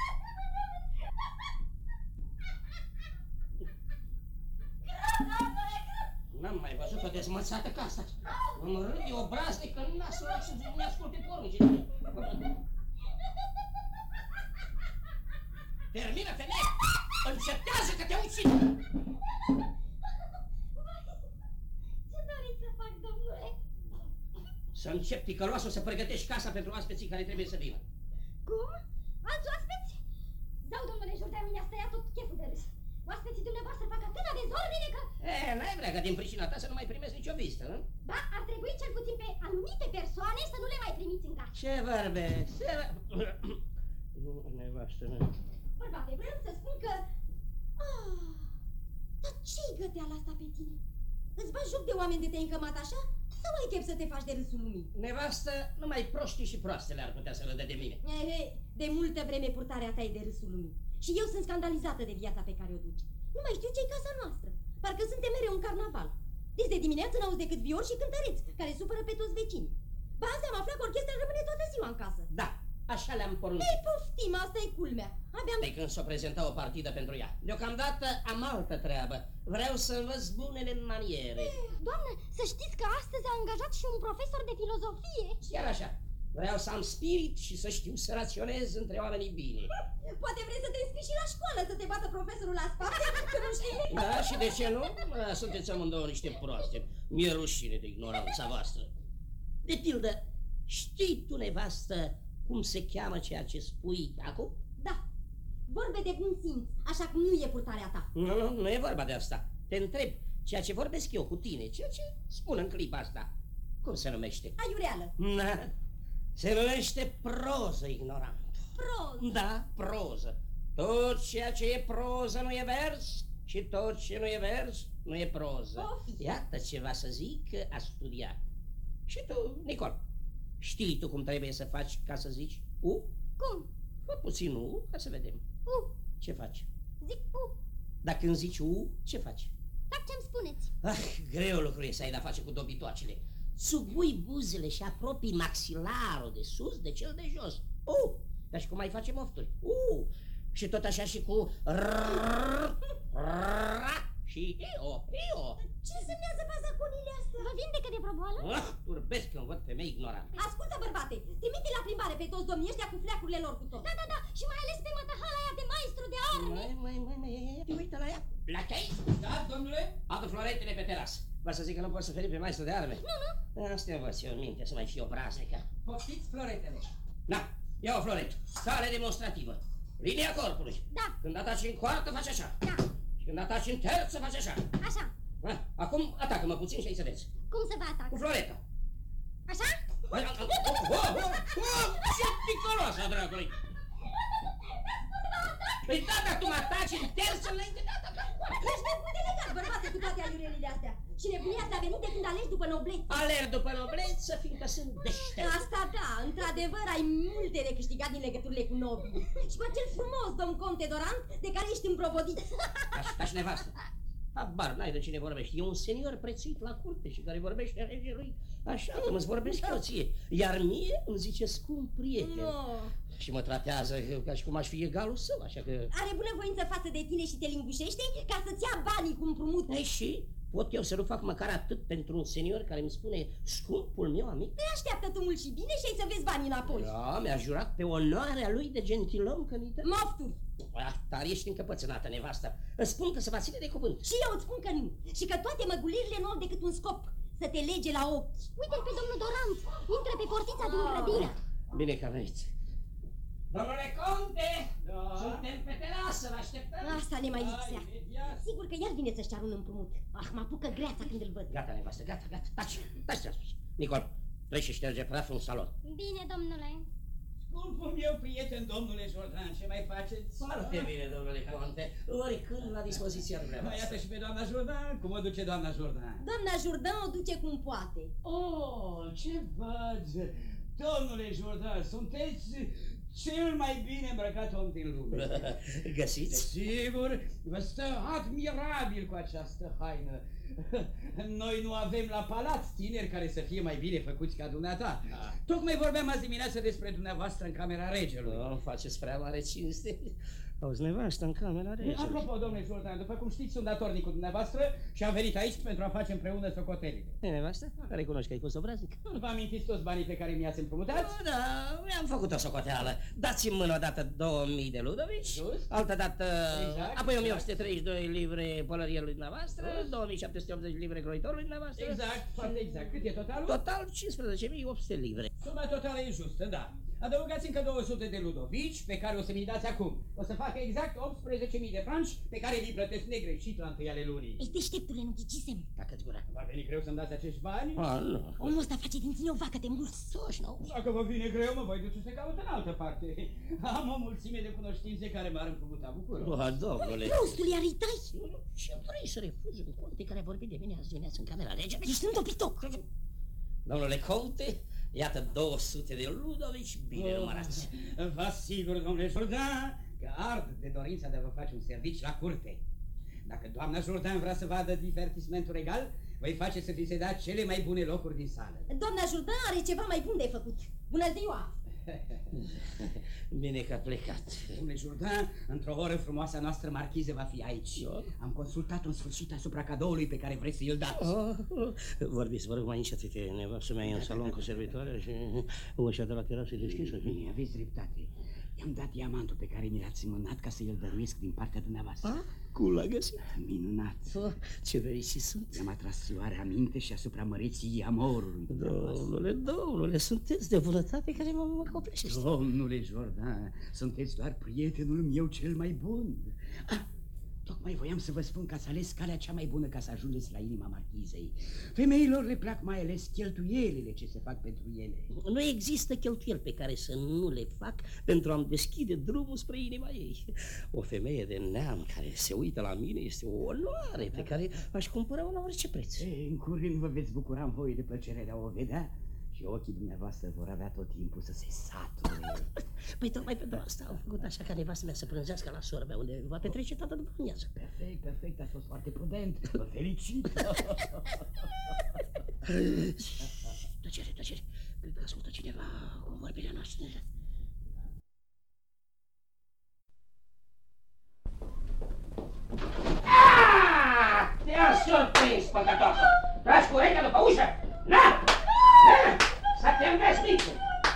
N-am mai văzut o dezmățată ca asta. Îmi râde obraznic în nasul ăla și nu asculte poruncile. Termină, femeie! Încetează că te-au ucis! Ce doriți să fac, domnule? Să încep ticăloasă să pregătești casa pentru oaspeții care trebuie să vină. Cum? Alți oaspeți? Zău, domnule Jourdan, mi-a stăiat tot cheful de râs. Oaspeții dumneavoastră fac atâta dezordine că... N-ai vrea ca din pricina ta să nu mai primesc nicio vizită, nu? Ba, ar trebui cel puțin pe anumite persoane să nu le mai trimiți în casă. Ce vorbesc? Nevastă mea. Bărbate, vreau să spun că... Dar ce-i găteala asta pe tine? Îți bagi joc de oameni de te-ai încămat așa? Sau ai chef să te faci de râsul lumii? Nevastă, numai proștii și proastele ar putea să râdă de mine. De multă vreme purtarea ta e de râsul lumii. Și eu sunt scandalizată de viața pe care o duci. Nu mai știu ce-i casa noastră. Parcă suntem mereu în carnaval. Deci de dimineață n-auzi decât viori și cântăreți, care supără pe toți vecinii. Ba, azi am aflat că orchestra rămâne toată ziua în casă. Da, așa le-am poruncit. Ei, poftim, asta e culmea. Pe când s-o prezenta o partidă pentru ea. Deocamdată am altă treabă. Vreau să învăț bunele maniere. Doamnă, să știți că astăzi a angajat și un profesor de filozofie. Chiar așa. Vreau să am spirit și să știu să raționez între oamenii bine. Poate vrei să te înscrii și la școală, să te bată profesorul la spate, că nu știi? Da, și de ce nu? Sunteți amândouă niște proaste. Mi-e rușine de ignoranța voastră. De pildă, știi tu, nevastă, cum se cheamă ceea ce spui acum? Da, vorbe de bun simț, așa cum nu e purtarea ta. Nu e vorba de asta. Te întreb, ceea ce vorbesc eu cu tine, ceea ce spun în clipa asta, cum se numește? Aiureală. Na, se numește proză, ignorant. Proză? Da, proză. Tot ceea ce e proză nu e vers și tot ce nu e vers nu e proză. Iată ceva să zic a studiat. Și tu, Nicol, știi tu cum trebuie să faci ca să zici U? Cum? Fă puțin U, ca să vedem. U. Ce faci? Zic U. Dacă când zici U, ce faci? Fac ce-mi spuneți. Greu lucru e să ai de-a face cu dobitoacele. Sugui buzele și apropii maxilarul de sus de cel de jos. Dar și cum mai face mofturi? Și tot așa și cu și eo. Ce semnează bazaconile astea? Vă vindecă de vreo boală? Turbesc când văd femei ignorante. Ascultă, bărbate, trimite la plimbare pe toți domnii ăștia cu fleacurile lor cu tot. Da, și mai ales pe mătăhala aia de maestru de arme. Mai, uite la ea. La ce? Da, domnule? Adu floretele pe terasă. Va să zic că nu poți să feri pe maestru de arme. Nu. Asta învăț eu în minte, să mai fie obraznică. Poftiți floretele. Da, ia o floretă. Stare demonstrativă. Linia corpului. Da. Când ataci în coartă, faci așa. Da. Și când ataci în terță, faci așa. Așa. Acum atacă-mă puțin și ai să vezi. Cum să vă atac? Cu floreta. Așa? Ce ticăloasa, dragului! Păi da, tu mă ataci în terță înainte de ataca în coartă. Ești nebun de legat, bărbate, cu toate aiurelile astea. Și nebunia asta a venit de când alegi după noblețe. Alerg după nobleță, fiindcă sunt deștept. Asta da, într-adevăr ai multe de câștigat din legăturile cu nobili. Și cu acel frumos domn conte Dorant de care ești împrovodit. Așa, nevastă. Habar n-ai de cine vorbești. E un senior prețuit la curte și care vorbește regelui așa cum îți vorbesc eu ție. Iar mie îmi zice scump prieten. Și mă tratează ca și cum aș fi egalul său, așa că... Are bunăvoință față de tine și te lingușește ca să-ți ia banii cu împrumut. Ei, și pot eu să nu fac măcar atât pentru un senior care îmi spune scumpul meu amic? Te așteaptă tu mult și bine și ai să vezi banii înapoi. Da, mi-a jurat pe onoarea lui de gentilom că mi-i dă. Mofturi! Dar ești încăpățânată, nevastă. Îți spun că se va ține de cuvânt. Și eu îți spun că nu. Și că toate măgulirile nu au decât un scop. Să te lege la ochi. Uite-l pe domnul Dorant. Intră pe portița din grădină. Bine că a venit. Domnule conte, suntem pe terasă, vă așteptăm. Asta ne mai lipsea. Sigur că iar vine să-și ceară un împrumut. Mă apucă greața când îl văd. Gata, nevastă, gata. Taci, ce-a spus. Nicol, treci și șterge praful în salon. Bine, domnule. Scumpul meu prieten, domnule Jourdan, ce mai faceți? Foarte bine, domnule conte. Oricând la dispoziția dumneavoastră. Iată și pe doamna Jourdan. Cum o duce doamna Jourdan? Doamna Jourdan o duce cum poate. Ce văd! Domnule Jourdan, sunteți cel mai bine îmbrăcat om din lume. Găsiți? Sigur, vă stă admirabil cu această haină. Noi nu avem la palat tineri care să fie mai bine făcuți ca dumneata. Tocmai vorbeam azi dimineață despre dumneavoastră în camera regelui. Nu, faceți prea mare cinste. Auzi, nevastă în camera regelui. Apropo, domnule Jordan, după cum știți, sunt datornic cu dumneavoastră și am venit aici pentru a face împreună socotelile. Nevastă? Recunoști că ai fost obraznic. Vă amintiți toți banii pe care mi-ați împrumutat? Da, mi-am făcut o socoteală. Dați-mi mână odată 2000 de ludovici, altă dată, apoi 1832 livre pălărielului dumneavoastră, 2780 livre croitorului dumneavoastră. Exact, foarte exact. Cât e totalul? Total 15.800 livre. Suma totală e justă, da. Adăugați încă 200 de ludovici pe care o să mi dați acum. O să facă exact 18.000 de franci pe care vi plătesc negreșit la întâi ale lunii. Ești deșteptule, nu ghicisem. Tacă-ți gura. Va veni greu să-mi dați acești bani? Nu. Omul ăsta face din tine o vacă de mus. Soși, nu? Dacă vă vine greu, mă voi duce să caut în altă parte. Am o mulțime de cunoștințe care m-ar împrumuta bucuros. Domnule. Prostul, iar îi dai? Și vrei să refuzi un conte care a vorbit de mine azi dimineață în camera regelui? Ești un topitoc. Domnule conte, iată 200 de ludovici bine numărați. Vă asigur, domnule Jordan, că ard de dorința de a vă face un serviciu la curte. Dacă doamna Jordan vrea să vadă divertismentul regal, voi face să vi se dea cele mai bune locuri din sală. Doamna Jordan are ceva mai bun de făcut. Bună ziua! Bine că a plecat. Domnule Jordan, într-o oră frumoasa noastră marchiză va fi aici. Am consultat în sfârșit asupra cadoului pe care vreți să îl dați. Vorbiți, vă rog, mai încet, nevastă mea e în salon cu servitoarea și ușa de la terasă e deschisă. Bine, aveți dreptate. I-am dat diamantul pe care mi l-ați mânat ca să îl dăruiesc din partea dumneavoastră. Cum l-a găsit? Minunat. Ce fericit sunt. I-am atras luarea minte și asupra măreției amorului. Domnule, sunteți de bunătate care mă copleșește. Domnule Jordan, sunteți doar prietenul meu cel mai bun. Tocmai voiam să vă spun că ați ales calea cea mai bună ca să ajungeți la inima marchizei. Femeilor le plac mai ales cheltuielile ce se fac pentru ele. Nu există cheltuieli pe care să nu le fac pentru a-mi deschide drumul spre inima ei. O femeie de neam care se uită la mine este o onoare pe care aș cumpăra-o la orice preț. În curând vă veți bucura în voi de plăcerea de a o vedea și ochii dumneavoastră vor avea tot timpul să se sature. Păi tocmai pentru asta am făcut așa ca nevastă mea să prânzească la sora mea, unde va petrece toată după amiază. Perfect, ați fost foarte prudent. Vă felicit. Tăcere. Cred că ascultă cineva cu vorbile noastre. Te-am surprins, păcătosul! Tragi cu urechea după ușă! Na! Să te învesnice!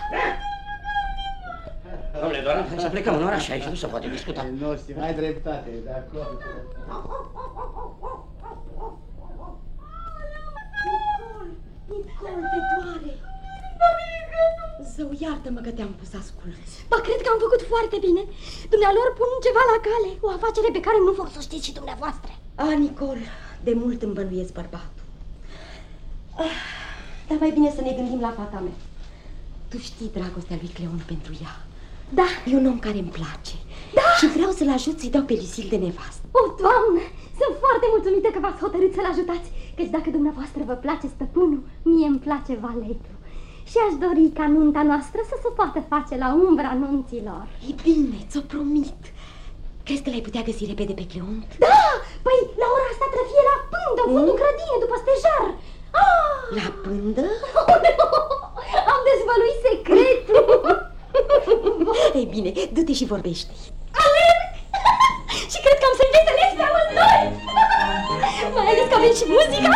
Domnule Doran, hai să plecăm în oraș, aici nu se poate discuta. Nu știu, ai dreptate, de acord. Nicol, te doare! Zău, iartă-mă că te-am pus ascult. Ba, cred că am făcut foarte bine. Dumnealor pun ceva la cale, o afacere pe care nu vor să o știți și dumneavoastră. Nicol, de mult îmi bănuiesc bărbatul. Dar mai bine să ne gândim la fata mea. Tu știi dragostea lui Cleon pentru ea. Da. E un om care îmi place. Da. Și vreau să-l ajut să-i dau pe Lisil de nevastă. O, Doamne, sunt foarte mulțumită că v-ați hotărât să-l ajutați. Căci dacă dumneavoastră vă place stăpânul, mie îmi place valetul. Și aș dori ca nunta noastră să se poată face la umbra nunților. E bine, ți-o promit. Crezi că l-ai putea găsi repede pe Cleon? Da! Păi la ora asta trebuie fie la pândă, în fundul grădinii, după stejar. La pândă? Am dezvăluit secretul. Ei bine, du-te și vorbește-i. Alerg! Și cred că am să-i veselesc pe amândoi. Mai ales că avem și muzica.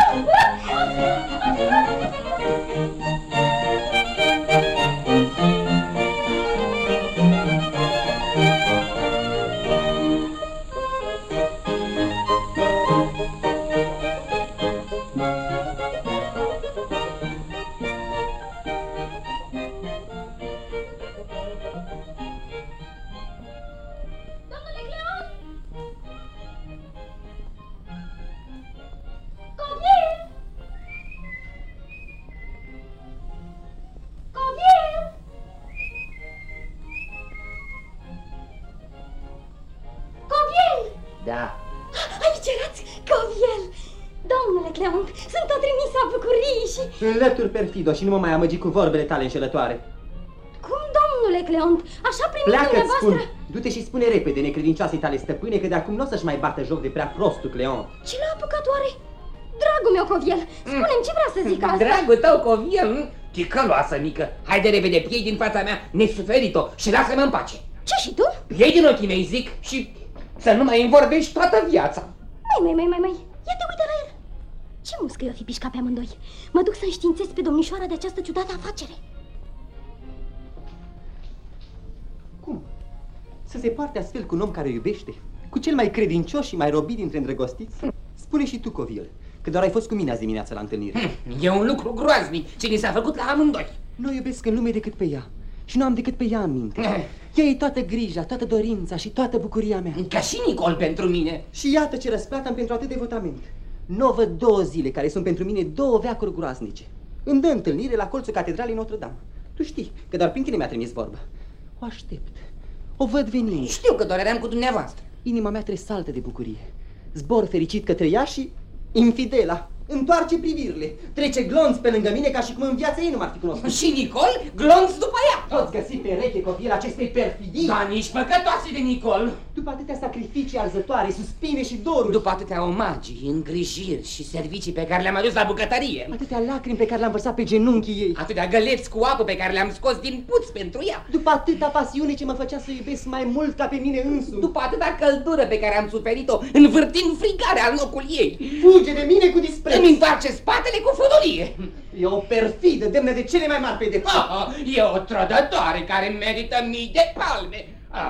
Da. Aici erați, Coviel! Domnule Cleon, sunt o trimisă a bucuriei și... Înlături, perfido, și nu mă mai amăgi cu vorbele tale înșelătoare. Cum, domnule Cleon? Așa primit Pleacă-ți, dumneavoastră... spun! Du-te și spune repede necredincioasei tale stăpâne că de acum nu o să-și mai bată joc de prea prostul Cleon. Ce l-a apucat oare? Dragul meu Coviel, spune-mi ce vrea să zic asta. Dragul tău Coviel, ticăloasă mică, hai de repede, piei din fața mea nesuferit-o și lasă-mă în pace. Ce și tu? Piei din ochii mei, zic, și să nu mai îmi vorbești toată viața. Mai, ia te uite la el. Ce muscă i-o fi pișcat pe amândoi? Mă duc să înștiințez pe domnișoara de această ciudată afacere. Cum? Să se poarte astfel cu un om care iubește? Cu cel mai credincios și mai robit dintre îndrăgostiți? Spune și tu, Coviel, că doar ai fost cu mine azi dimineața la întâlnire. E un lucru groaznic ce ni s-a făcut la amândoi. Nu o iubesc în lume decât pe ea și nu am decât pe ea în minte. Ea e toată grija, toată dorința și toată bucuria mea. Ca și Nicol pentru mine. Și iată ce răsplată am pentru atât devotament. Nu văd 2 zile care sunt pentru mine 2 veacuri groaznice. Îmi dă întâlnire la colțul catedralei Notre-Dame. Tu știi că doar prin tine mi-a trimis vorba. O aștept. O văd venind. Știu că doar eram cu dumneavoastră. Inima mea tresaltă de bucurie. Zbor fericit către ea și infidela întoarce privirile. Trece glonț pe lângă mine ca și cum în viața ei nu m-ar fi cunoscut. Și Nicol glonț după ea. Poți găsi pereche Coviel acestei perfidii? Da, nici păcătoase de Nicol. După atâtea sacrificii arzătoare, suspine și doruri. După atâtea omagii, îngrijiri și servicii pe care le-am adus la bucătărie. Atâtea lacrimi pe care le-am vărsat pe genunchii ei. Atâtea găleți cu apă pe care le-am scos din puț pentru ea. După atâta pasiune ce mă făcea să iubesc mai mult ca pe mine însumi. După atâta căldură pe care am suferit-o învârtind frigarea în locul ei. Fuge de mine cu dispreț. Îmi întoarce spatele cu fudorie. E o perfidă demnă de cele mai mari pedepse. E o trădătoare care merită mii de palme.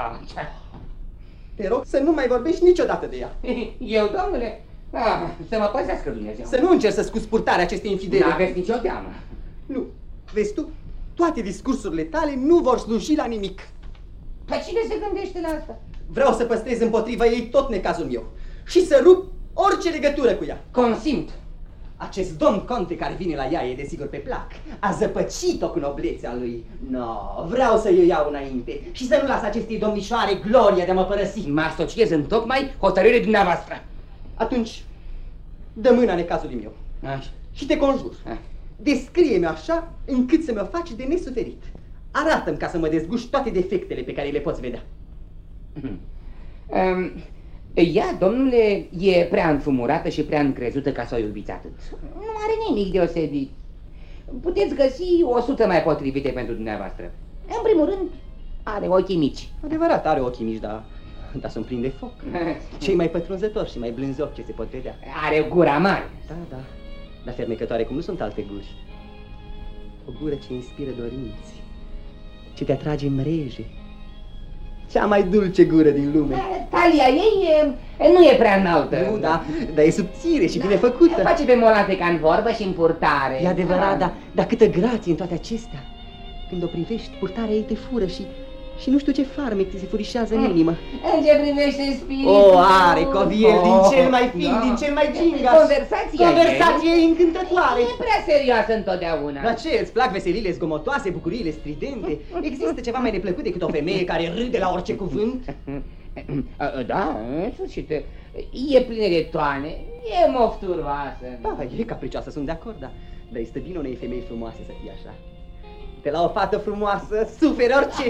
Te rog să nu mai vorbești niciodată de ea. Eu, domnule? Să mă păzească Dumnezeu. Să nu încerci să scuzi purtarea acestei infidele. N-aveți nicio teamă. Nu. Vezi tu? Toate discursurile tale nu vor sluji la nimic. Dar cine se gândește la asta? Vreau să păstrez împotriva ei tot necazul meu și să rup orice legătură cu ea. Consimt. Acest domn conte care vine la ea e desigur pe plac. A zăpăcit-o cu noblețea lui. Vreau să eu iau înainte și să nu las acestei domnișoare gloria de a mă părăsi. Mă asociez în tocmai hotărârea dumneavoastră. Atunci, dă mâna necazului meu. Așa. Și te conjur. Descrie-mi așa încât să mă faci de nesuferit. Arată-mi ca să mă dezguși toate defectele pe care le poți vedea. Ea, domnule, e prea înfumurată și prea încrezută ca să o iubiți atât. Nu are nimic deosebit. Puteți găsi 100 mai potrivite pentru dumneavoastră. În primul rând, are ochii mici. Adevărat, are ochii mici, dar sunt plini de foc. Cei mai pătrunzători și mai blânzi ochi ce se pot vedea. Are gura mare. Da, dar fermecătoare cum nu sunt alte guri. O gură ce inspiră dorinți, ce te atrage în mreje. Cea mai dulce gură din lume. Talia ei nu e prea înaltă. Nu, dar e subțire și bine făcută. Face pe molate ca în vorbă și în purtare. E adevărat, dar câtă grație în toate acestea. Când o privești, purtarea ei te fură și nu știu ce farmec ți se furișează în inimă. În ce privește spiritul... O, are Coviel din cel mai fin, din cel mai gingas. Conversația ei încântătoare. E prea serioasă întotdeauna. Dar ce, îți plac veselile zgomotoase, bucuriile stridente? Există ceva mai neplăcut decât o femeie care râde la orice cuvânt? Da, în sfârșit, e plină de toane, e mofturoasă. Da, e capricioasă, sunt de acord, dar este bine unei femei frumoase să fie așa. De la o fată frumoasă suferi orice.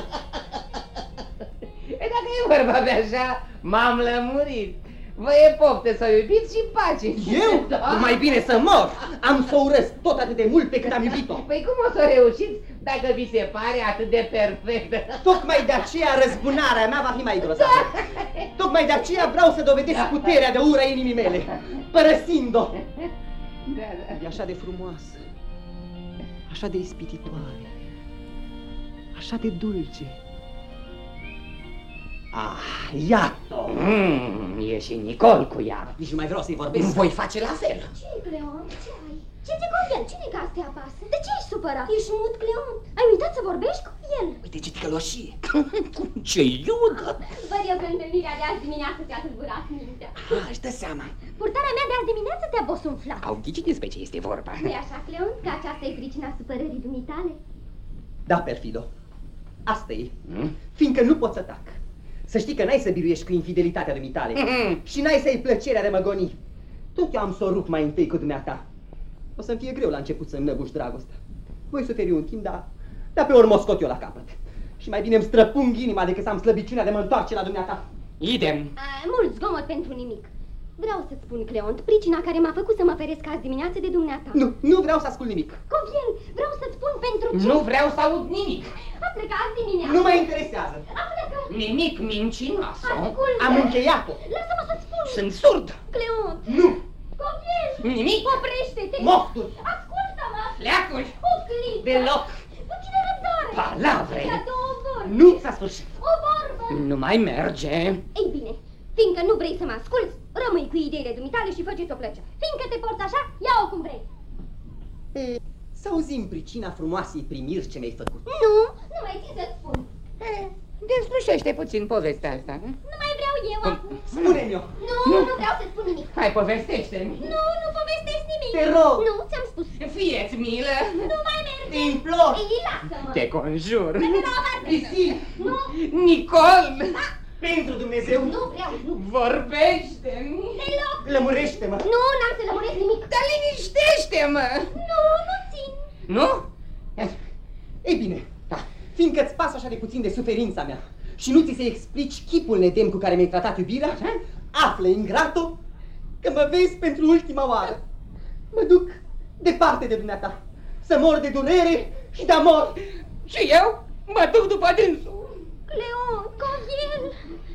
Dacă e vorba de așa, m-am lămurit. Vă e poftă să iubiți și pace. Eu? Mai bine să mor. Am să o urăsc tot atât de mult pe cât am iubit-o. Păi cum o să reușiți dacă vi se pare atât de perfectă? Tocmai de aceea răzbunarea mea va fi mai grozavă. Tocmai de aceea vreau să dovedesc puterea de ură a inimii mele, părăsind-o. E așa de frumoasă, așa de ispititoare, așa de dulce. Iată-o! E și Nicol cu ea. Nici nu mai vreau să-i vorbesc. Voi face la fel. Ce-i, Cleon? Ce ai? Ce-ți Coviel? Cine ca să te apasă? De ce ești supărat? Ești mut, Cleon? Ai uitat să vorbești cu el? Uite ce ticăloșie! Ce iudă! Văd eu că întâlnirea de azi dimineață te-a tulburat mintea. Își dă seama. Purtarea mea de azi dimineață te-a bosunflat. Au ghicit despre ce este vorba. Nu-i așa, Cleon? Că aceasta e pricina supărării dumitale? Da, perfido. Asta e. Fiindcă nu pot să tac. Să știi că n-ai să biruiești cu infidelitatea dumitale și n-ai să ai plăcerea de mă goni. Tot eu am să o rup mai întâi cu dumneata. O să-mi fie greu la început să înnăbuși dragostea. Voi suferi un timp, dar pe urmă o scot eu la capăt. Și mai bine îmi străpung inima decât să am slăbiciunea de mă întoarce la dumneata. Idem. Mult zgomot pentru nimic. Vreau să-ți spun, Cleont, pricina care m-a făcut să mă feresc azi dimineață de dumneata. Nu vreau să ascult nimic. Coviel, vreau să-ți spun pentru ce... Nu vreau să aud nimic. A plecat azi dimineață. Nu mă interesează. A plecat. Nimic mincinoasă. Ascultă. Am încheiat-o. Lasă-mă să-ți spun. Sunt surd. Cleont. Nu. Coviel. Nimic. Oprește-te. Moftul. Ascultă-mă. Leacuri. O clipă. Deloc. Puțină răbdare. Palavre. La două vorbe. Nu s-a sfârșit. O vorbă. Nu mai merge. Ei bine, fiindcă nu vrei să mă asculți, rămâi cu ideile dumitale și fă-ți o plăcere. Fiindcă te porți așa, ia-o cum vrei. Să auzim pricina frumoasei primiri ce mi-ai făcut. Nu mai țin să-ți spun. Deslușește puțin povestea asta. Nu mai vreau eu acum. Spune-mi-o. Nu vreau să spun nimic. Hai, povestește-mi. Nu povestesc nimic. Te rog. Nu, ți-am spus. Fie-ți milă. Nu mai merge. Te implor. Ei, lasă-mă. Te conjur. Priscil. Nu. Nicol. Pentru Dumnezeu. Nu vreau, nu. Vorbește-mi. Deloc. Lămurește-mă. Nu, n-am să lămuresc nimic. Dar liniștește-mă. Nu țin. Nu? Ei bine, fiindcă îți pasă așa de puțin de suferința mea și nu ți se explici chipul nedemn cu care mi-ai tratat iubirea, află, ingrato, că mă vezi pentru ultima oară. Mă duc departe de dumneata, să mor de durere și de amor. Și eu mă duc după dânsul. Cleont, Coviel.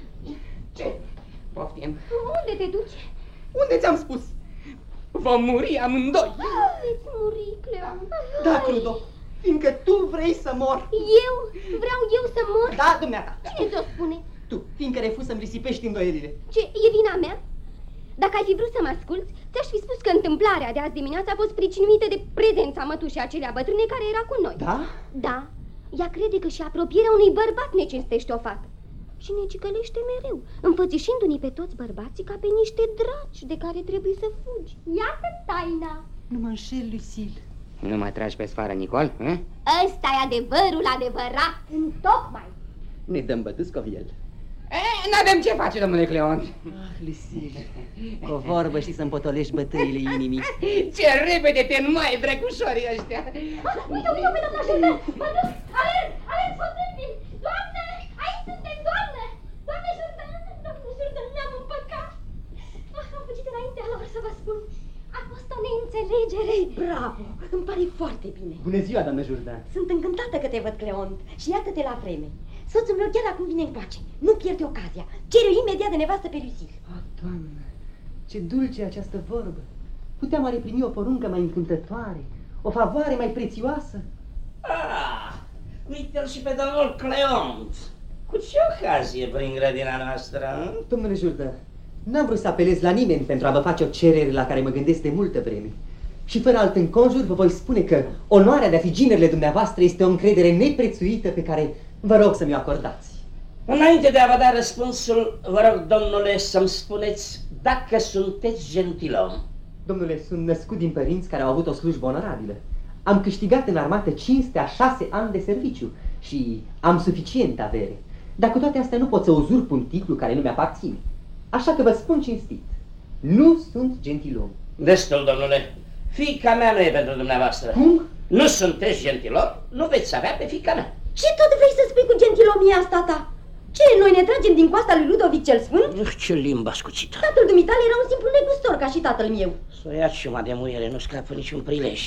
Ce? Poftim. Unde te duci? Unde ți-am spus? Vom muri amândoi. Veți muri, Cleont. Da, Crudo, fiindcă tu vrei să mor. Eu? Vreau eu să mor? Da, dumneata. Cine ți-o spune? Tu, fiindcă refuzi să-mi risipești îndoielile. Ce, e vina mea? Dacă ai fi vrut să mă asculți, ți-aș fi spus că întâmplarea de azi dimineață a fost pricinuită de prezența mătușii acelea bătrâne care era cu noi. Da? Da. Ea crede că și apropierea unui bărbat ne cinstește o fată. Și ne cicălește mereu, înfățișându-ne pe toți bărbații ca pe niște draci de care trebuie să fugi. Iată taina. Nu mă înșel, Lucille. Nu mă tragi pe sfară, Nicol? Ăsta e adevărul adevărat, întocmai. Ne dăm bătuți, Coviel. N-avem ce face, domnule Cleont. Ah, Lucille, cu o vorbă și să împotolești bătăile inimii. Ce repede te înmai, drăgușorii ăștia. Uite pe doamna Jourdan, mă duc, alerg, fătându-i. Doamnă, aici suntem, doamnă. Doamne Jourdan, ne-am împăcat. Am fugit înaintea lor să vă spun. A fost o neînțelegere. Bravo, îmi pare foarte bine. Bună ziua, doamnă Jourdan. Sunt încântată că te văd, Cleont, și iată-te la vreme. Soțul meu chiar acum vine încoace. Nu pierde ocazia. Cere imediat de nevastă pe Lucille. Ah, doamnă, ce dulce această vorbă. Puteam oare primi o poruncă mai încântătoare, o favoare mai prețioasă? Ah, uite-l și pe domnul Cleont. Cu ce ocazie prin grădina noastră? Domnule Jourdan, n-am vrut să apelez la nimeni pentru a vă face o cerere la care mă gândesc de multă vreme. Și fără alt înconjur vă voi spune că onoarea de a fi ginerile dumneavoastră este o încredere neprețuită pe care vă rog să mi-o acordați. Înainte de a vă da răspunsul, vă rog, domnule, să-mi spuneți dacă sunteți gentilom. Domnule, sunt născut din părinți care au avut o slujbă onorabilă. Am câștigat în armată cinstea 6 ani de serviciu și am suficientă avere. Dar cu toate astea nu pot să uzurp un titlu care nu mi-aparține. Așa că vă spun cinstit, nu sunt gentilom. Destul, domnule. Fiica mea nu e pentru dumneavoastră. Cum? Nu sunteți gentilom, nu veți avea pe fiica mea. Ce tot vrei să spui cu gentilomia asta ta? Ce, noi ne tragem din coasta lui Ludovic cel Sfânt? Ce limbă ascuțită. Tatăl dumitale era un simplu negustor ca și tatăl meu. Să ia ciuma de muiere, nu scapă niciun prilej.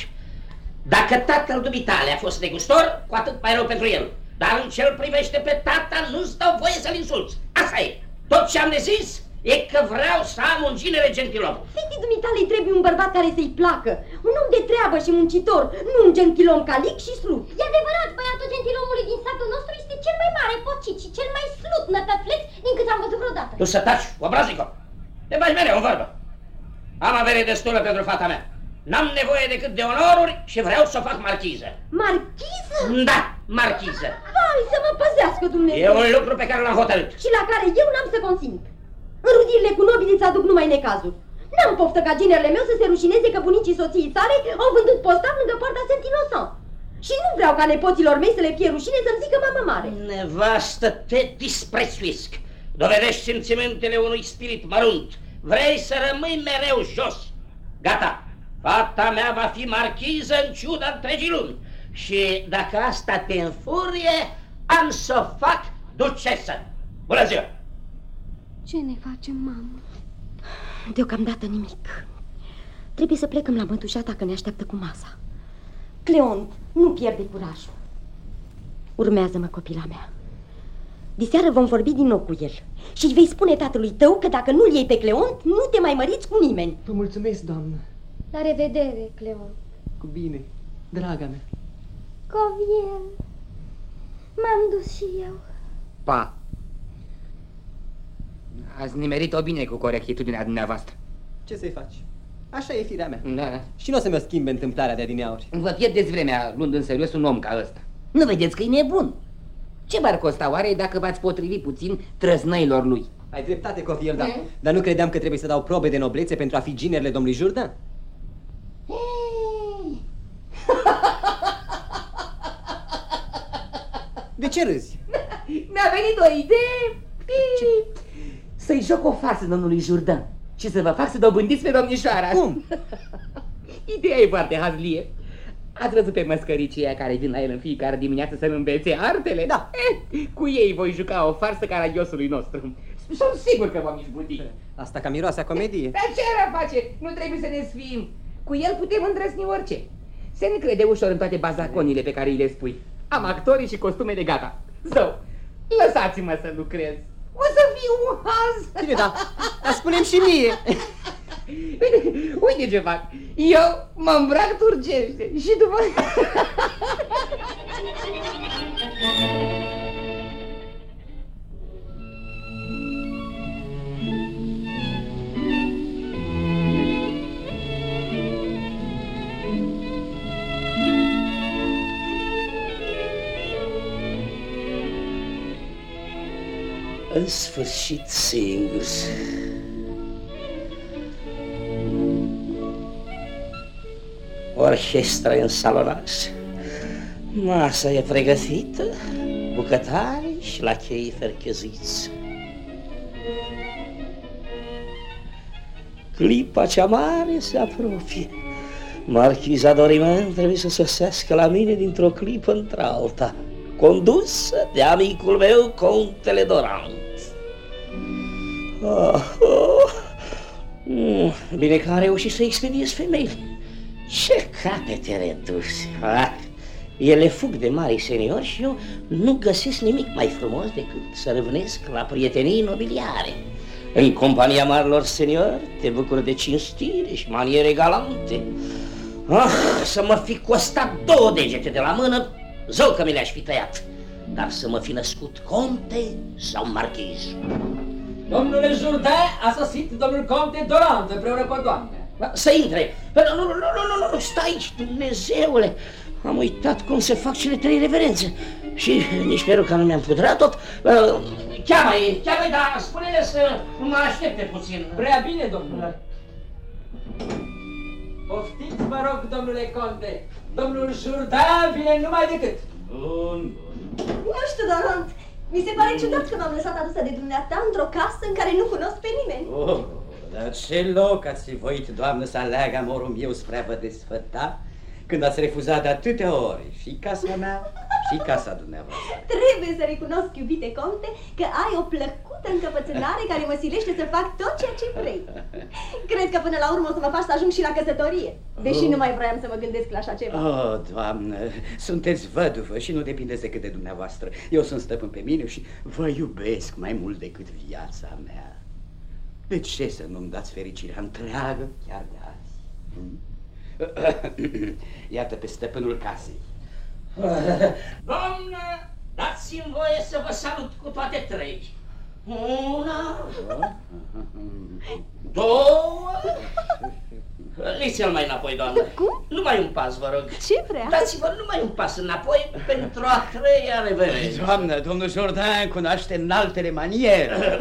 Dacă tatăl dumitale a fost negustor, cu atât mai rău pentru el. Dar în ce-l privește pe tata, nu-ți dau voie să-l insulți. Asta e. Tot ce am de zis e că vreau să am un ginere gentilom. Fetei dumitale îi trebuie un bărbat care să-i placă. Un om de treabă și muncitor, nu un gentilom calic și slut. E adevărat, băiatul gentilomului din satul nostru este cel mai mare pocit și cel mai slut nătăfleț din cât am văzut vreodată. Tu să taci, obrazico! Te bagi mereu în vorbă. Am avere destulă pentru fata mea. N-am nevoie decât de onoruri și vreau să o fac marchiză. Marchiză? Da, marchiză. Vai, să mă păzească Dumnezeu. E un lucru pe care l-am hotărât. Și la care eu n-am să consimt. Înrudirile cu nobilii îți aduc numai necazuri. N-am poftă ca ginerele meu să se rușineze că bunicii soției sale au vândut postav lângă poarta Saint-Innocent. Și nu vreau ca nepoților mei să le fie rușine să-mi zică mamă mare. Nevastă, te disprețuiesc. Dovedești simțimentele unui spirit mărunt. Vrei să rămâi mereu jos. Gata. Fata mea va fi marchiză în ciuda întregii lumi. Și dacă asta te înfurie, am să o fac ducesă. Bună ziua! Ce ne facem, mamă? Deocamdată nimic. Trebuie să plecăm la mătușata că ne așteaptă cu masa. Cleont, nu pierde curajul. Urmează-mă, copila mea. Diseară vom vorbi din nou cu el și îi vei spune tatălui tău că dacă nu-l iei pe Cleont, nu te mai măriți cu nimeni. Vă mulțumesc, doamnă. La revedere, Cleont. Cu bine, draga mea. Coviel, m-am dus și eu. Pa! Ați nimerit-o bine cu corectitudinea dumneavoastră. Ce să-i faci? Așa e firea mea. Da. Și nu o să mă schimbe întâmplarea de adineauri. Vă pierdeți vremea luând în serios un om ca ăsta. Nu vedeți că e nebun? Ce v-ar costa oare dacă v-ați potrivi puțin trăznăilor lui? Ai dreptate, Coviel, da. Dar nu credeam că trebuie să dau probe de noblețe pentru a fi ginerele domnului Jourdain. De ce râzi? Mi-a venit o idee să-i joc o farsă domnului Jourdain și să vă fac să dobândiți pe domnișoara. Cum? Ideea e foarte hazlie. Ați văzut pe măscăricii aia care vin la el în fiecare dimineață să-l învețe artele? Da. Cu ei voi juca o farsă caragiosului nostru. Sunt sigur că vom izbuti. Asta ca miroasea comedie. Dar ce ar face? Nu trebuie să ne sfim. Cu el putem îndrăzni orice. Se încrede ușor în toate bazaconile pe care îi le spui. Am actorii și costumele gata. Zău, lăsați-mă să lucrez. O să fiu un haz. Bine, da. Dar spune-mi și mie. Uite ce fac. Eu mă îmbrac turcește și după... În sfârșit singur. Orchestra e în salonaj, masa e pregătită, bucătari și lachei fercheziți. Clipa cea mare se apropie. Marchiza Doriman trebuie să sosească la mine dintr-o clipă într-alta, condusă de amicul meu, Contele Dorant. Bine că am reușit să expediez femeile. Ce capete reduse! Ele fug de mari seniori și eu nu găsesc nimic mai frumos decât să râvnesc la prietenii nobiliare. În compania marilor seniori te bucuri de cinstire și maniere galante. Să mă fi costat 2 degete de la mână, zău că mi le-aș fi tăiat. Dar să mă fi născut conte sau marchiz. Domnule Jourdain, a sosit domnul Conte Dorant împreună cu o doamnă. Să intre! Nu, stai aici, Dumnezeule! Am uitat cum se fac cele 3 reverențe și nici peruca nu mi-am pudrat tot. Cheamă-i, dar spune-le să mă aștepte puțin. Prea bine, domnule. Poftiți, vă rog, domnule Conte. Domnul Jourdain vine numai decât. Bun. Nu știu, Dorant. Mi se pare ciudat că m-am lăsat adusă de dumneata într-o casă în care nu cunosc pe nimeni. Dar ce loc ați fi voit, doamnă, să aleagă amorul meu spre a vă desfăta, când ați refuzat de atâtea ori și casa mea și casa dumneavoastră. Trebuie să recunosc, iubite Conte, că ai o plăcută încăpățânare care mă silește să fac tot ceea ce vrei. Cred că până la urmă o să mă faci să ajung și la căsătorie, deși nu mai vroiam să mă gândesc la așa ceva. Doamnă, sunteți văduvă și nu depindeți decât de dumneavoastră. Eu sunt stăpân pe mine și vă iubesc mai mult decât viața mea. De ce să nu-mi dați fericirea întreagă chiar de azi? Iată pe stăpânul casei. Doamnă, dați-mi voie să vă salut cu toate 3. 1, 2... Liți-l mai înapoi, doamnă. Cum? Numai un pas, vă rog. Ce vrea? Dați-vă numai un pas înapoi pentru a 3-a reverență. Doamnă, domnul Jourdain cunoaște înaltele maniere.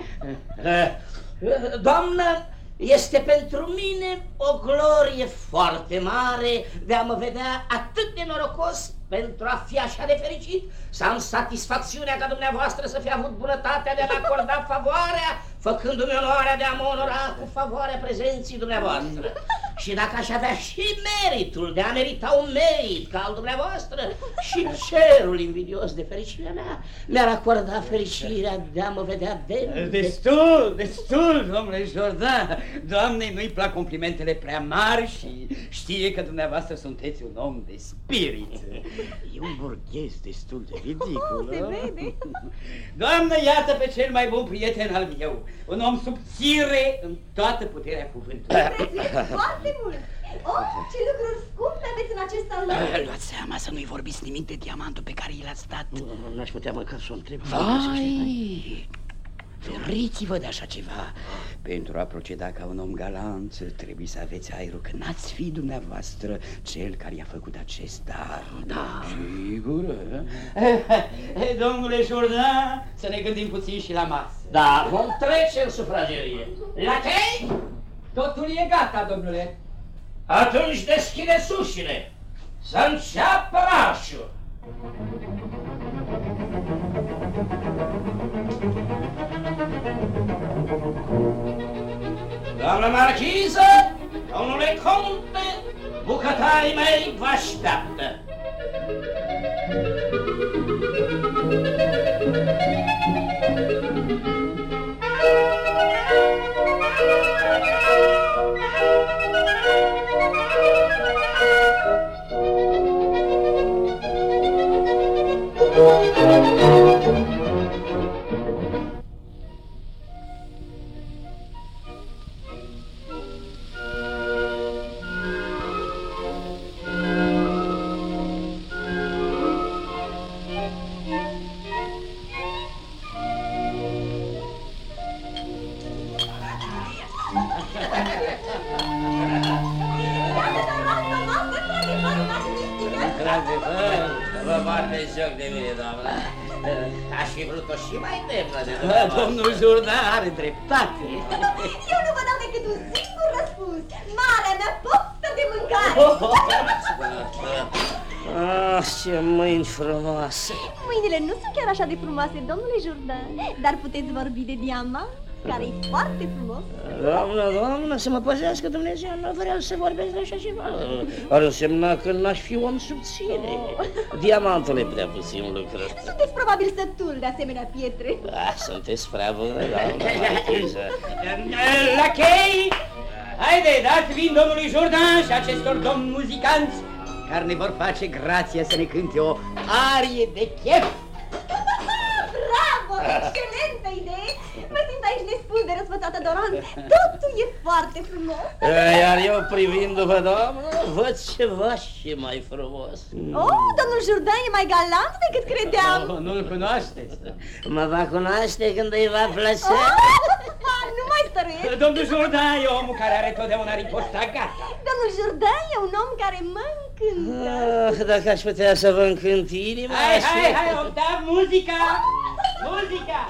Doamnă, este pentru mine o glorie foarte mare de a mă vedea atât de norocos pentru a fi așa de fericit, să am satisfacțiunea ca dumneavoastră să fi avut bunătatea de a-mi acorda favoarea, făcându-mi onoarea de a mă onora cu favoarea prezenții dumneavoastră. Și dacă aș avea și meritul de a merita un merit ca al dumneavoastră, și cerul invidios de fericirea mea mi-ar acorda fericirea de a mă vedea demn. Destul, domnule Jordan. Doamnei nu-i plac complimentele prea mari și știe că dumneavoastră sunteți un om de spirit. E un burghez destul de ridicol. Se vede. Doamnă, iată pe cel mai bun prieten al meu, un om subțire în toată puterea cuvântului. Prețuiesc foarte mult. Oh, ce lucruri scumpe aveți în acest salon. Luați seama să nu-i vorbiți nimic de diamantul pe care i l-ați dat. N-aș putea măcar să o întreb. Vai! Feriți-vă de așa ceva. Pentru a proceda ca un om galant, trebuie să aveți aerul că n-ați fi dumneavoastră cel care i-a făcut acest dar. Da. Sigur. Domnule Jordan, să ne gândim puțin și la masă. Da, vom trece în sufragerie. La chei? Totul e gata, domnule. Atunci deschideți ușile. Să înceapă marșul. Doamnă marchiză, domnule conte, bucătarii mei vă așteaptă. Domnul Jordan are dreptate. Eu nu vă dau decât un singur răspuns. Marea mea poftă de mâncare. Ce mâini frumoase. Mâinile nu sunt chiar așa de frumoase, domnule Jordan, dar puteți vorbi de diamant, care e foarte frumos. Doamnă, să mă păzească Dumnezeu, nu vreau să vorbesc de așa ceva. Ar însemna că n-aș fi om subțire. Diamantul e prea puțin lucru. Sunteți probabil sătul de asemenea pietre. Da, sunteți prea bună, doamnă marchiză. La chei! Haide, dați vin domnului Jordan și acestor domni muzicanți care ne vor face grația să ne cânte o arie de chef. Bravo! Excelentă idee! Mă simt aici nespus de răsfățată Doran. Totul e foarte frumos. Iar eu privindu-vă, doamnă, văd ceva și mai frumos. Oh, domnul Jordan e mai galant decât credeam. Oh, nu-l cunoașteți? Mă va cunoaște când îi va plăcea. Nu mai stăruiesc. Domnul Jordan e omul care are totdeauna riposta gata. Domnul Jordan e un om care mă încântă. Dacă aș putea să vă încânt inima. Hai, Octav, muzica! Muzica!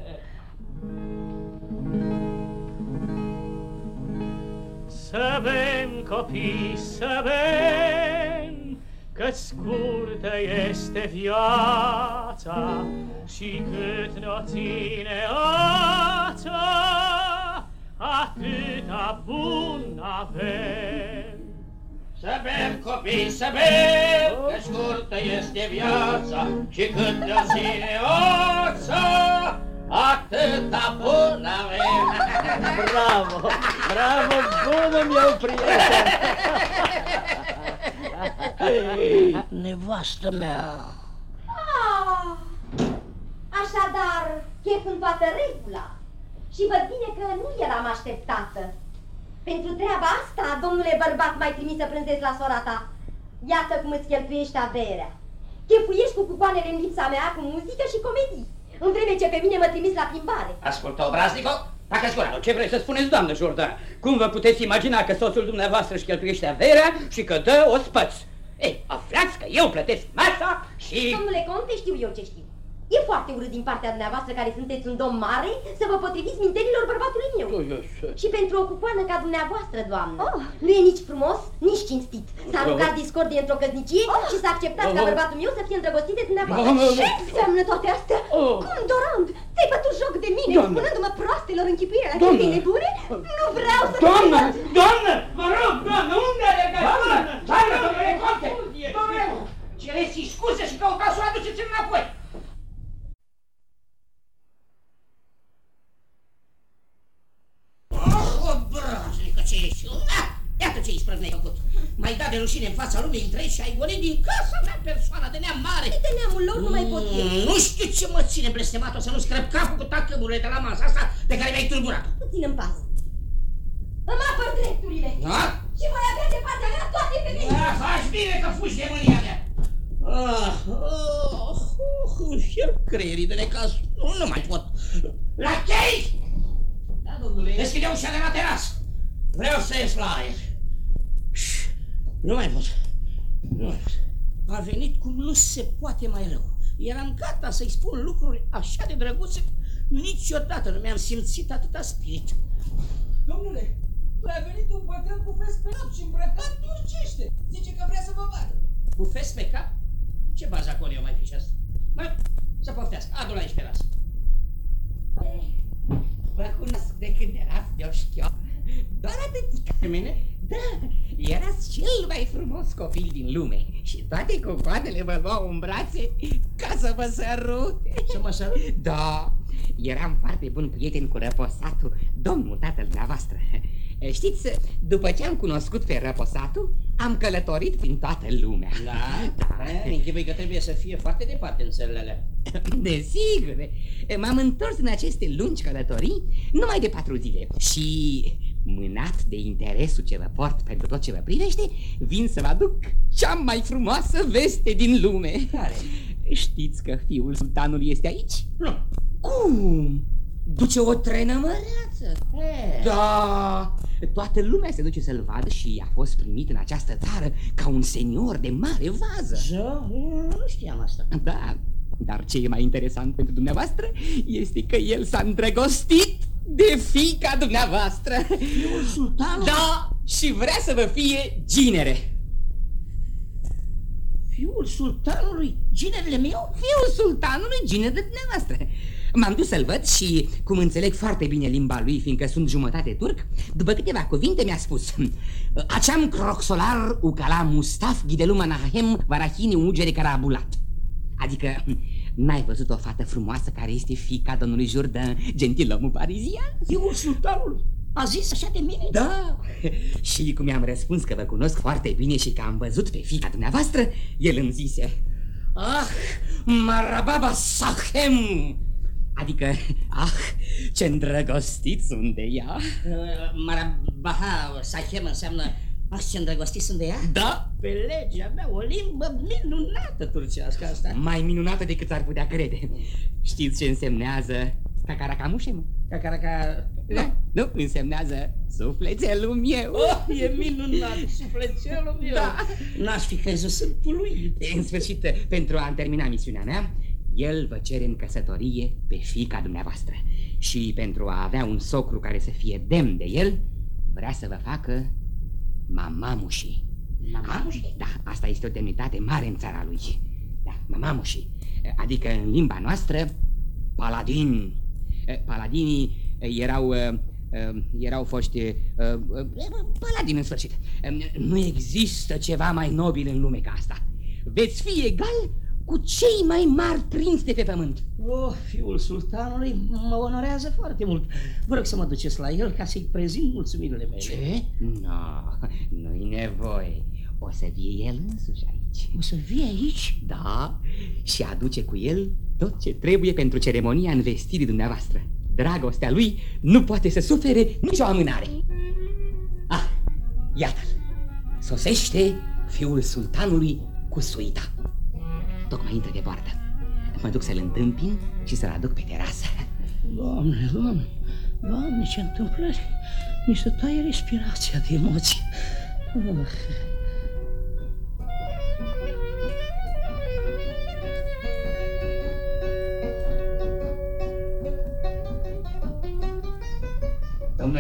Să bem, copii, să bem, că scurtă este viața și cât ne-o ține ața, atâta bun avem. Să bem, copii, să bem, că scurtă este viața și cât ne-o ține ața, atâta bun avem. Bravo, bravo, bunul meu prieten. Nevastă mea. Așadar, chef în toată regula. Și văd bine că nu eram așteptată. Pentru treaba asta, domnule bărbat, m-ai trimis să prânzezi la sora ta. Iată cum îți cheltuiești averea. Chefuiești cu cucoanele în lipsa mea, cu muzică și comedii, în vreme ce pe mine mă trimis la plimbare. Ascultă, obraznico, tacă-ți gura. Ce vrei să spuneți, doamnă Jordan? Cum vă puteți imagina că soțul dumneavoastră își cheltuiește averea și că dă ospăți? Ei, aflați că eu plătesc masa și... Domnule conte, știu eu ce știu. E foarte urât din partea dumneavoastră care sunteți un domn mare să vă potriviți mintenilor bărbatului meu. Și pentru o cucoană ca dumneavoastră, doamnă, nu e nici frumos, nici cinstit să aruncați discordie într-o căsnicie și să acceptați ca bărbatul meu să fie îndrăgostit de dumneavoastră. Ce înseamnă toate astea? Cum, Dorand, ți-ai bătut joc de mine, spunându-mă proastelor închipuirea la chestii nebune? Nu vreau să... Doamnă! Vă rog, doamnă, unde alegați? Doamnă, domnule conte! Domnule, cereți scuze și căutați să o aduceți înapoi! Obraznică ce ești! Iată ce isprăv ne-ai făcut! M-ai dat de rușine în fața lumii întregi și ai gonit din casa mea persoana de neam mare! De neamul lor nu mai pot eu! Nu știu ce mă ține blestemat-o să nu scrăp capul cu tacămurile de la masa asta pe care mi-ai tulburat! Ține-mi pas! Îmi apăr drepturile! Da? Și voi avea de partea mea toate femeile! Da, faci bine că fugi de mânia mea! Fier creierii de necaz! Nu mai pot! La chei! Da, domnule. Deschide ușa de la terasă! Vreau să ies la aer! Nu mai pot! Nu mai pot! A venit cum nu se poate mai rău. Eram gata să-i spun lucruri așa de drăguțe. Niciodată nu mi-am simțit atâta spirit. Domnule, a venit un bătrân cu fes pe cap și îmbrăcat turcește. Zice că vrea să vă vadă. Cu fes pe cap? Ce bazacoliu mai fi și asta? Mă, să poftească, adu-l aici pe rasă. Vă cunosc de când erați de-o șchioară. Doar atât. Pe mine? Da, erați cel mai frumos copil din lume și toate cocoanele vă luau în brațe ca să vă sărute. Să mă sărut? Da, eram foarte bun prieten cu Răposatul, domnul tatăl dumneavoastră. Știți, după ce am cunoscut pe Răposatul, am călătorit prin toată lumea. Da? Închipui că trebuie să fie foarte departe în țările alea. Desigur, m-am întors în aceste lungi călătorii numai de 4 zile și, mânat de interesul ce vă port pentru tot ce vă privește, vin să vă aduc cea mai frumoasă veste din lume. Care? Știți că fiul sultanului este aici? Nu. Cum? Duce o trenă măreață. Da, toată lumea se duce să-l vadă și a fost primit în această țară ca un senior de mare vază. Da, nu știam asta. Da, dar ce e mai interesant pentru dumneavoastră este că el s-a îndrăgostit de fiica dumneavoastră. Fiul sultanului? Da, și vrea să vă fie ginere. Fiul sultanului? Ginerele meu? Fiul sultanului, ginerele dumneavoastră. M-am dus să-l văd și, cum înțeleg foarte bine limba lui, fiindcă sunt jumătate turc, după câteva cuvinte mi-a spus: Aceam croxolar ucala mustaf ghideluma nahem varahini ugere carabulat. Adică, n-ai văzut o fată frumoasă care este fiica domnului Jourdain, gentilomul parizian? Fiul sultanului? A zis așa de mine? Da. Și cum i-am răspuns că vă cunosc foarte bine și că am văzut pe fiica dumneavoastră, el îmi zise: Ah, marababa sahem! Adică, ce îndrăgostiți sunt de ea. Marabaha sahem înseamnă: ce îndrăgostiți sunt de ea? Da. Pe legea mea, o limbă minunată turcească asta. Mai minunată decât ar putea crede. Știți ce însemnează cacaracamușe, mă? Cacaraca... Da. Nu, însemnează sufletelul meu. Oh, e minunat, sufletelul meu. Da. N-aș fi crezut, sunt puluit. În sfârșit, pentru a termina misiunea mea, el vă cere în căsătorie pe fiica dumneavoastră. Și pentru a avea un socru care să fie demn de el, vrea să vă facă mamamușii. Mamamușii? Da, asta este o demnitate mare în țara lui. Da, mamamușii. Adică în limba noastră, paladini. Paladinii erau foști paladini în sfârșit. Nu există ceva mai nobil în lume ca asta. Veți fi egal cu cei mai mari prinți de pe pământ. Oh, fiul sultanului mă onorează foarte mult. Vă rog să mă duceți la el ca să-i prezint mulțumirile mele. Ce? Nu-i nevoie. O să vie el însuși aici. O să vie aici? Da, și aduce cu el tot ce trebuie pentru ceremonia învestirii dumneavoastră. Dragostea lui nu poate să sufere nicio amânare. Ah, iată-l. Sosește fiul sultanului cu suita. Tocmai intră de poartă. Mă duc să-l întâmpin și să-l aduc pe terasă. Doamne, Doamne, Doamne, ce întâmplări! Mi se taie respirația de emoții.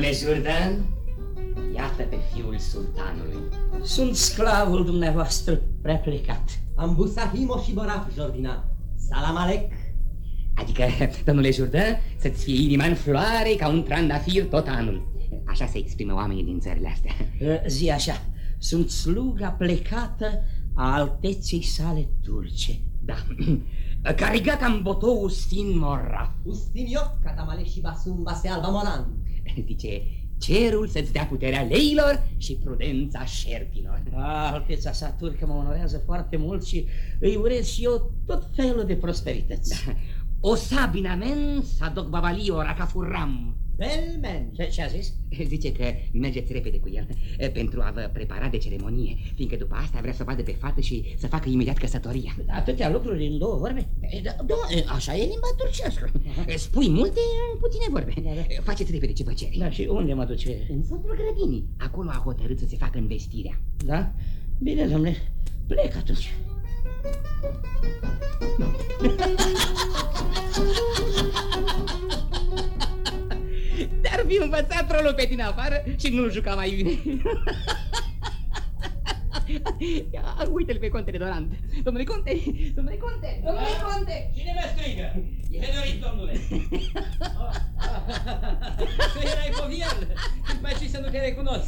Domnule Jourdan, iată pe fiul sultanului. Sunt sclavul dumneavoastră prea plecat. Ambusahimo și Boraf, Jordina. Salam alec. Adică, domnule Jourdan, să-ți fie inima în floare ca un trandafir tot anul. Așa se exprimă oamenii din țările astea. Zi așa, sunt sluga plecată a alteței sale turce. Da. Cariga cam boto Ustin Morra. Ustin eu, catamale și basumba se alba molan. Zice, cerul să-ți dea puterea leilor și prudența șerpilor. Alteța sa turcă mă onorează foarte mult și îi urez și eu tot felul de prosperități. Da. O sabinamen să aduc babalio racafurram. Belmen. Ce a zis? Zice că mergeți repede cu el pentru a vă prepara de ceremonie, fiindcă după asta vrea să vadă pe fată și să facă imediat căsătoria. Atâtea lucruri în două vorbe? Așa e limba turcească. Spui multe, puține vorbe. Faceți repede ce vă cere. Da, și unde mă duce? În fundul grădinii. Acolo a hotărât să se facă învestirea. Da? Bine, domnule, plec atunci. Dar fi învățat rolul pe tine afară și nu-l juca mai bine. Uite-l pe contele Dorant. Domnule conte, domnule conte, domnule conte. Cine mă strigă? Ce doriți, domnule? Tu erai covial, când mai știi să nu te recunosc.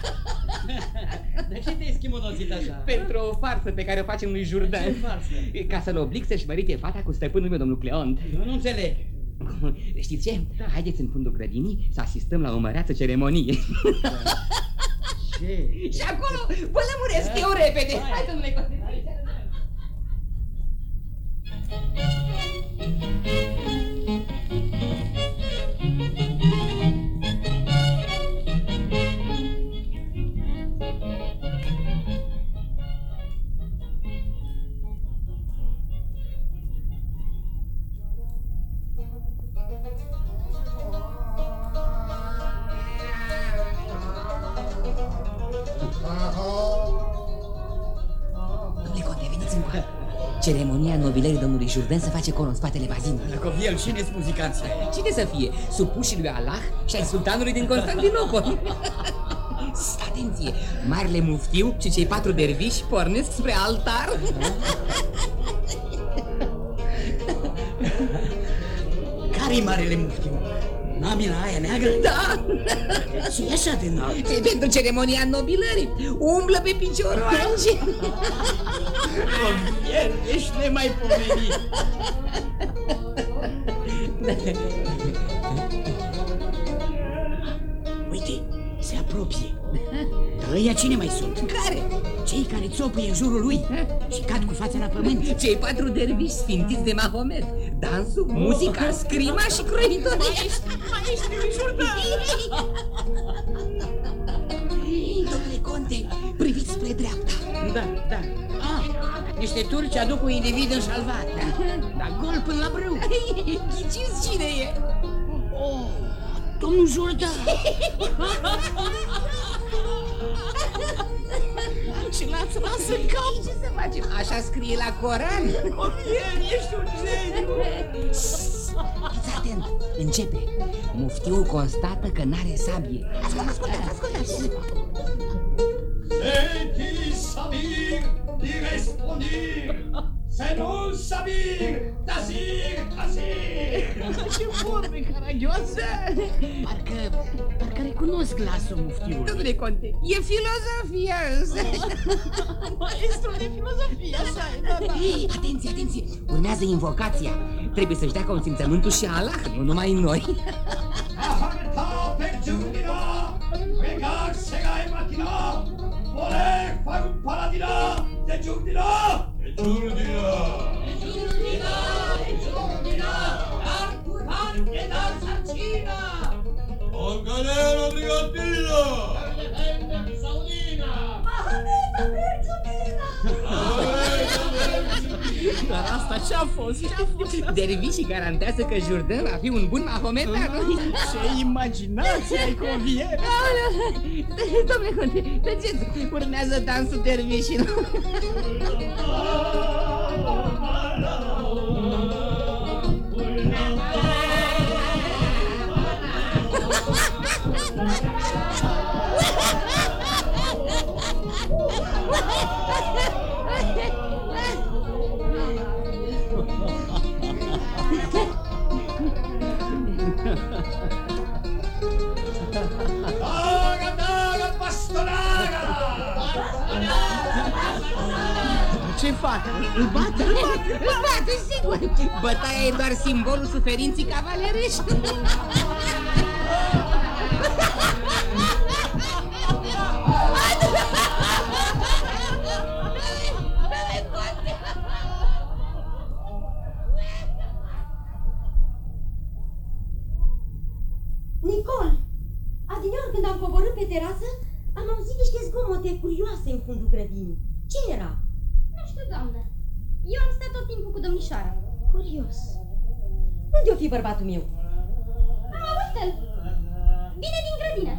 De ce te-ai schimonosit așa? Pentru o farsă pe care o facem lui Jourdan. Ce farsă? Ca să-l oblig să-și mărite fata cu stăpânul meu, domnul Cleont. Eu nu înțeleg. Știți ce? Da. Haideți în fundul grădinii să asistăm la o măreață ceremonie. Ce? Și acolo vă lămuresc eu repede. Hai, domnule conte. Ceremonia nobilării domnului Jourdan se face acolo, în spatele bazinului. Coviel, cine-s muzicanții? Cine să fie? Supușii lui Allah și ai sultanului din Constantinopol. Atenție! Marele muftiu și cei 4 derviși pornesc spre altar. Care-i marele muftiu? Namila aia neagră? Da! Și e așa de înalt? E pentru ceremonia nobilării. Umblă pe picioroage. Coviel, ești nemaipomenit. Uite, se apropie. Dar ăia cine mai sunt? Care? Cei care țopăie în jurul lui și cad cu fața la pământ. Cei 4 derviși sfințiți de Mahomet. Dansul, muzica, scrima și croitoria. Maestri lui Jourdan! Domnule conte, priviți spre dreapta. Da, da. Niște turci aduc un individ înșalvat. Dar gol până la brâu. Ghiciți cine e? Oh, domnul Jourdan! Și l-ați las în cap. Ce să facem? Așa scrie la Coran. Coviel, ești un geniu. Fiți atent, începe. Muftiul constată că n-are sabie. Ascultați. Senti sabir di respondir, se non sabir, tasir, tasir. Ce vorbe caragioase! Parcă recunosc glasul muftiului. Domnule conte, e filozofia însă. Maestrul de filozofie, așa e, da. Atenție, atenție, urmează invocația. Trebuie să-și dea consimțământul și Allah, nu numai noi. Aharta per giurdina, pregar segai matina, voler far un paladina de giurdina. De giurdina. De giurdina, de giurdina, dar curban e dar sarcina. Organero brigatina. Defender saudina. Mahameta Merciunina. Dar asta ce-a fost? Ce-a fost? Dervișii garantează că Jourdan va fi un bun mahometan. Ce imaginație ai, Coviel! Domnule conte, tăceți, urmează dansul dervișilor. ce fac? Îl bat, sigur. Bătaia e doar simbolul suferinții cavalerești. Nicol, adineauri când am coborât pe terasă, am auzit niște zgomote curioase în fundul grădinii. Ce era? Nu știu, doamnă. Eu am stat tot timpul cu domnișoara. Curios. Unde-o fi bărbatul meu? Uite-l. Vine din grădină.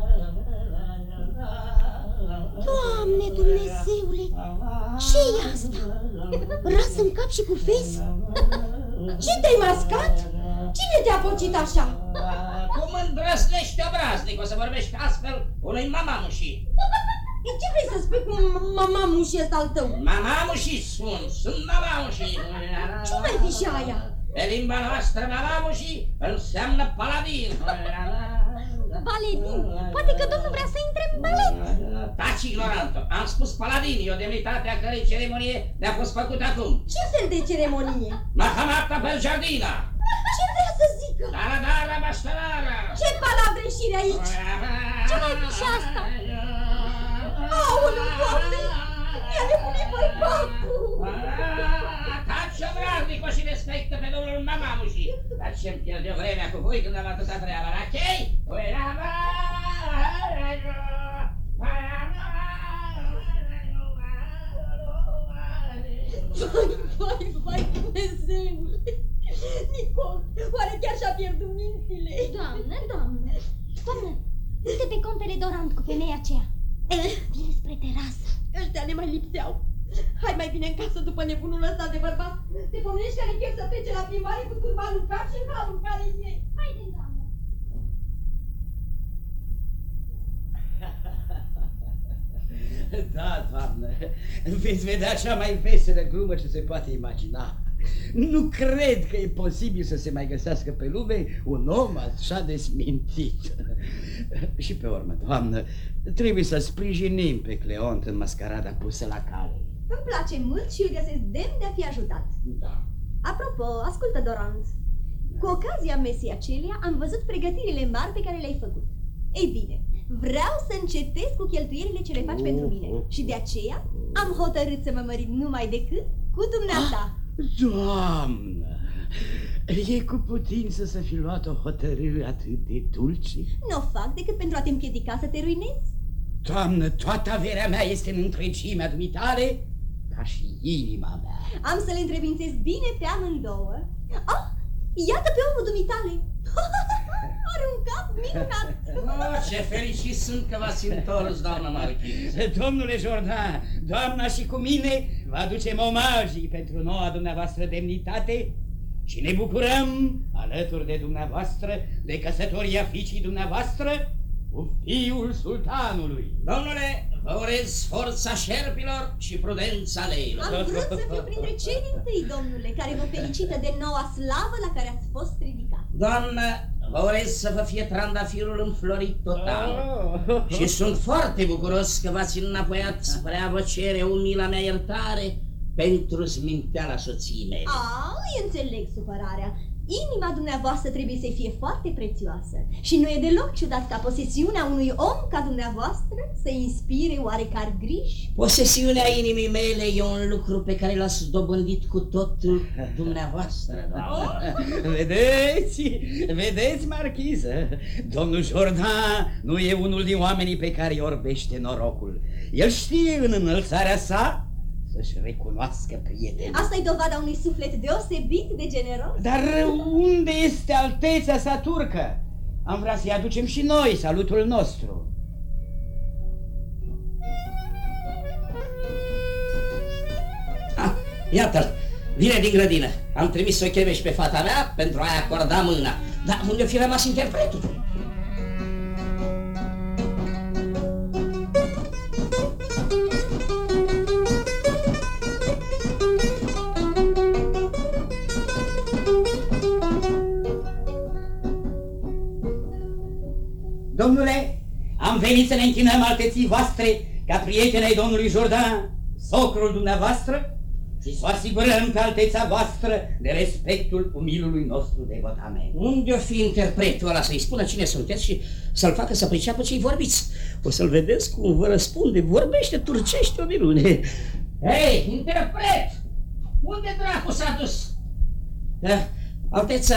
Doamne Dumnezeule! Ce-i asta? Ras în cap și cu fez? Ce te-ai mascat? Cine te-a pocit așa? Cum îndrăznești obraznic, o să vorbești astfel unui mamamușii? Ce vrei să spui cu mamamușii ăsta al tău? Mamamușii sunt mamamușii. Ce mai fi și aia? Pe limba noastră mamamușii înseamnă paladin. Paladin? Poate că domnul vrea să intre în balet. Taci, ignorantă! Am spus paladin, e o demnitate a cărei ceremonie ne-a fost făcută acum. Ce fel de ceremonie? Mahamata per giardina. Ce vrea să zică? Dara bastanara. Ce palavre șiri aici? Ce mai fi și asta? Aoleu, Doamne! Mi-a nebunit bărbatul! Taci, obraznico, și respectă pe domnul mamamușii. Dar ce-mi pierd eu vremea cu voi când am atâta treabă, ok? Vai, Dumnezeule! Nicol, oare chiar și-a pierdut mințile? Doamnă, uite pe contele Dorant cu femeia aceea. Vine spre terasă. Ăștia ne mai lipseau. Hai mai bine în casă după nebunul ăsta de bărbat. Te pomenești că are chef să plece la plimbare cu turbanul în cap și halul care e. Haide, doamnă. Da, doamnă, veți vedea cea mai veselă glumă ce se poate imagina. Nu cred că e posibil să se mai găsească pe lume un om așa de smintit. Și pe urmă, doamnă, trebuie să sprijinim pe Cleont în mascarada pusă la cale. Îmi place mult și îl găsesc demn de a fi ajutat. Da. Apropo, ascultă, Dorant. Cu ocazia mesei acelea am văzut pregătirile mari pe care le-ai făcut. Ei bine, vreau să încetez cu cheltuielile ce le faci pentru mine. Și de aceea am hotărât să mă mărit numai decât cu dumneata. Doamnă, e cu putință să fi luat o hotărâre atât de dulce? Nu o fac decât pentru a te împiedica să te ruinezi. Doamnă, toată averea mea este în întregimea dumitale, ca și inima mea. Am să le întrebințez bine pe amândouă. Ah, iată pe omul dumitale. Are un cap minunat. Ce fericit sunt că v-ați întors, doamna marchiză. Domnule Jordan, doamna și cu mine vă aducem omagii pentru noua dumneavoastră demnitate și ne bucurăm, alături de dumneavoastră, de căsătoria fiicii dumneavoastră cu fiul sultanului. Domnule, vă urez forța șerpilor și prudența leilor. Am vrut să fiu printre cei din tâi, domnule, care vă felicită de noua slavă la care ați fost ridicat. Doamnă, vă urez să vă fie trandafirul înflorit total. Și sunt foarte bucuros că v-ați înapoiat spre a vă cere umila mea iertare pentru sminteala soției mele. Îi înțeleg supărarea. Inima dumneavoastră trebuie să fie foarte prețioasă și nu e deloc ciudat ca posesiunea unui om ca dumneavoastră să inspire oarecare griji. Posesiunea inimii mele e un lucru pe care l-ați dobândit cu totul dumneavoastră, doamnă. Vedeți, marchiză, domnul Jordan nu e unul din oamenii pe care îi orbește norocul. El știe în înălțarea sa să-și recunoască prietenii. Asta e dovada unui suflet deosebit de generos. Dar unde este altețea sa turcă? Am vrea să-i aducem și noi salutul nostru. Iată-l, vine din grădină. Am trimis să o cheme și pe fata mea pentru a-i acorda mâna. Dar unde-o fi rămas interpretul? Domnule, am venit să ne închinăm alteții voastre ca prietenei domnului Jordan, socrul dumneavoastră și să o asigurăm pe alteța voastră de respectul umilului nostru devotament. Unde o fi interpretul ăla să-i spună cine sunteți și să-l facă să priceapă ce-i vorbiți? O să-l vedeți cum vă răspunde, vorbește turcește o minune. Hei, interpret! Unde dracu s-a dus? Alteță,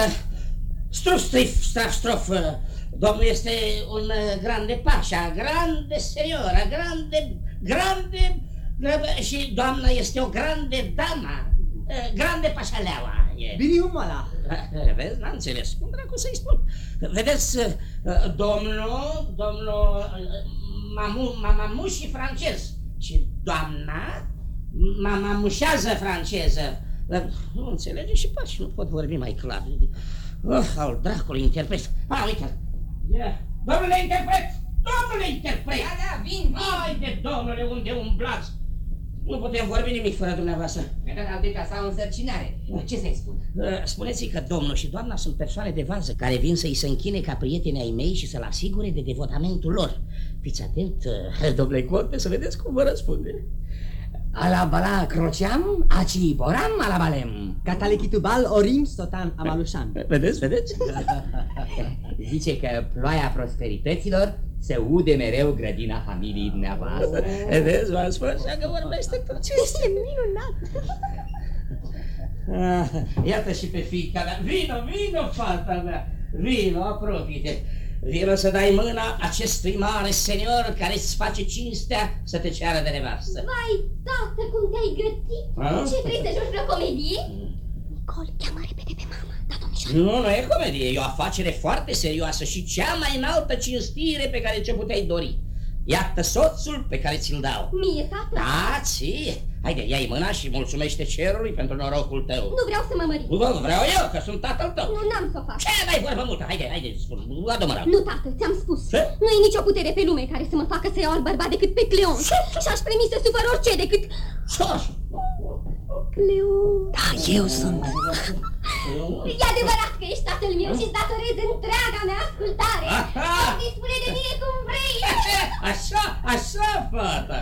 strof, domnul este un grande pașa, grande seniora, grande, și doamna este o grande dama, grande pașaleaua. Biriumala. Vezi, n-am înțeles. Cum dracu să-i spun? Vedeți, domnul, mamamuși francez și doamna, mamamușează franceză. Nu înțelege și pași, nu pot vorbi mai clar. Al dracului, interpret. Uite. Domnule interpret! Da, vin! Haide, domnule, unde umblați? Nu putem vorbi nimic fără dumneavoastră. Al deca s-a însărcinare. Ce să-i spun? Spuneți că domnul și doamna sunt persoane de vază care vin să-i se închine ca prieteni ai mei și să-l asigure de devotamentul lor. Fiți atent, domnule conte, să vedeți cum vă răspunde. Alabala croceam, aci boram alabalem. Catalechitubal orim sotan amalușan. Vedeți? Zice că ploaia prosperităților se ude mereu grădina familiei dumneavoastră. Vedeți, v-am spus așa că vorbește turcește. E minunat. Iată și pe fiica mea. Vino, fata mea. Vino, apropie-te. Vino să dai mâna acestui mare senior care îți face cinstea să te ceară de nevastă. Vai, tată, cum te-ai gătit? Ce vrei să joci vreo comedie? Nicol, cheamă repede pe mama. Da, domnișoară. Nu e comedie, e o afacere foarte serioasă și cea mai înaltă cinstire pe care ce puteai dori. Iată soțul pe care ți-l dau. Mie, tată? Da, ție. Haide, ia-i mâna și mulțumește cerului pentru norocul tău. Nu vreau să mă mărit. Vreau eu, că sunt tatăl tău. Nu, n-am să o fac. Ce, dai vorbă multă? Haide, spun, adu mâna. Nu, tată, ți-am spus. Ce? Nu e nicio putere pe lume care să mă facă să iau alt bărbat decât pe Cleon. Și aș primi să sufăr orice decât... Cleon. Da, eu sunt. E adevărat că ești tatăl meu și-ți datorez întreaga mea ascultare. Dispune de mine cum vrei. Așa, fata.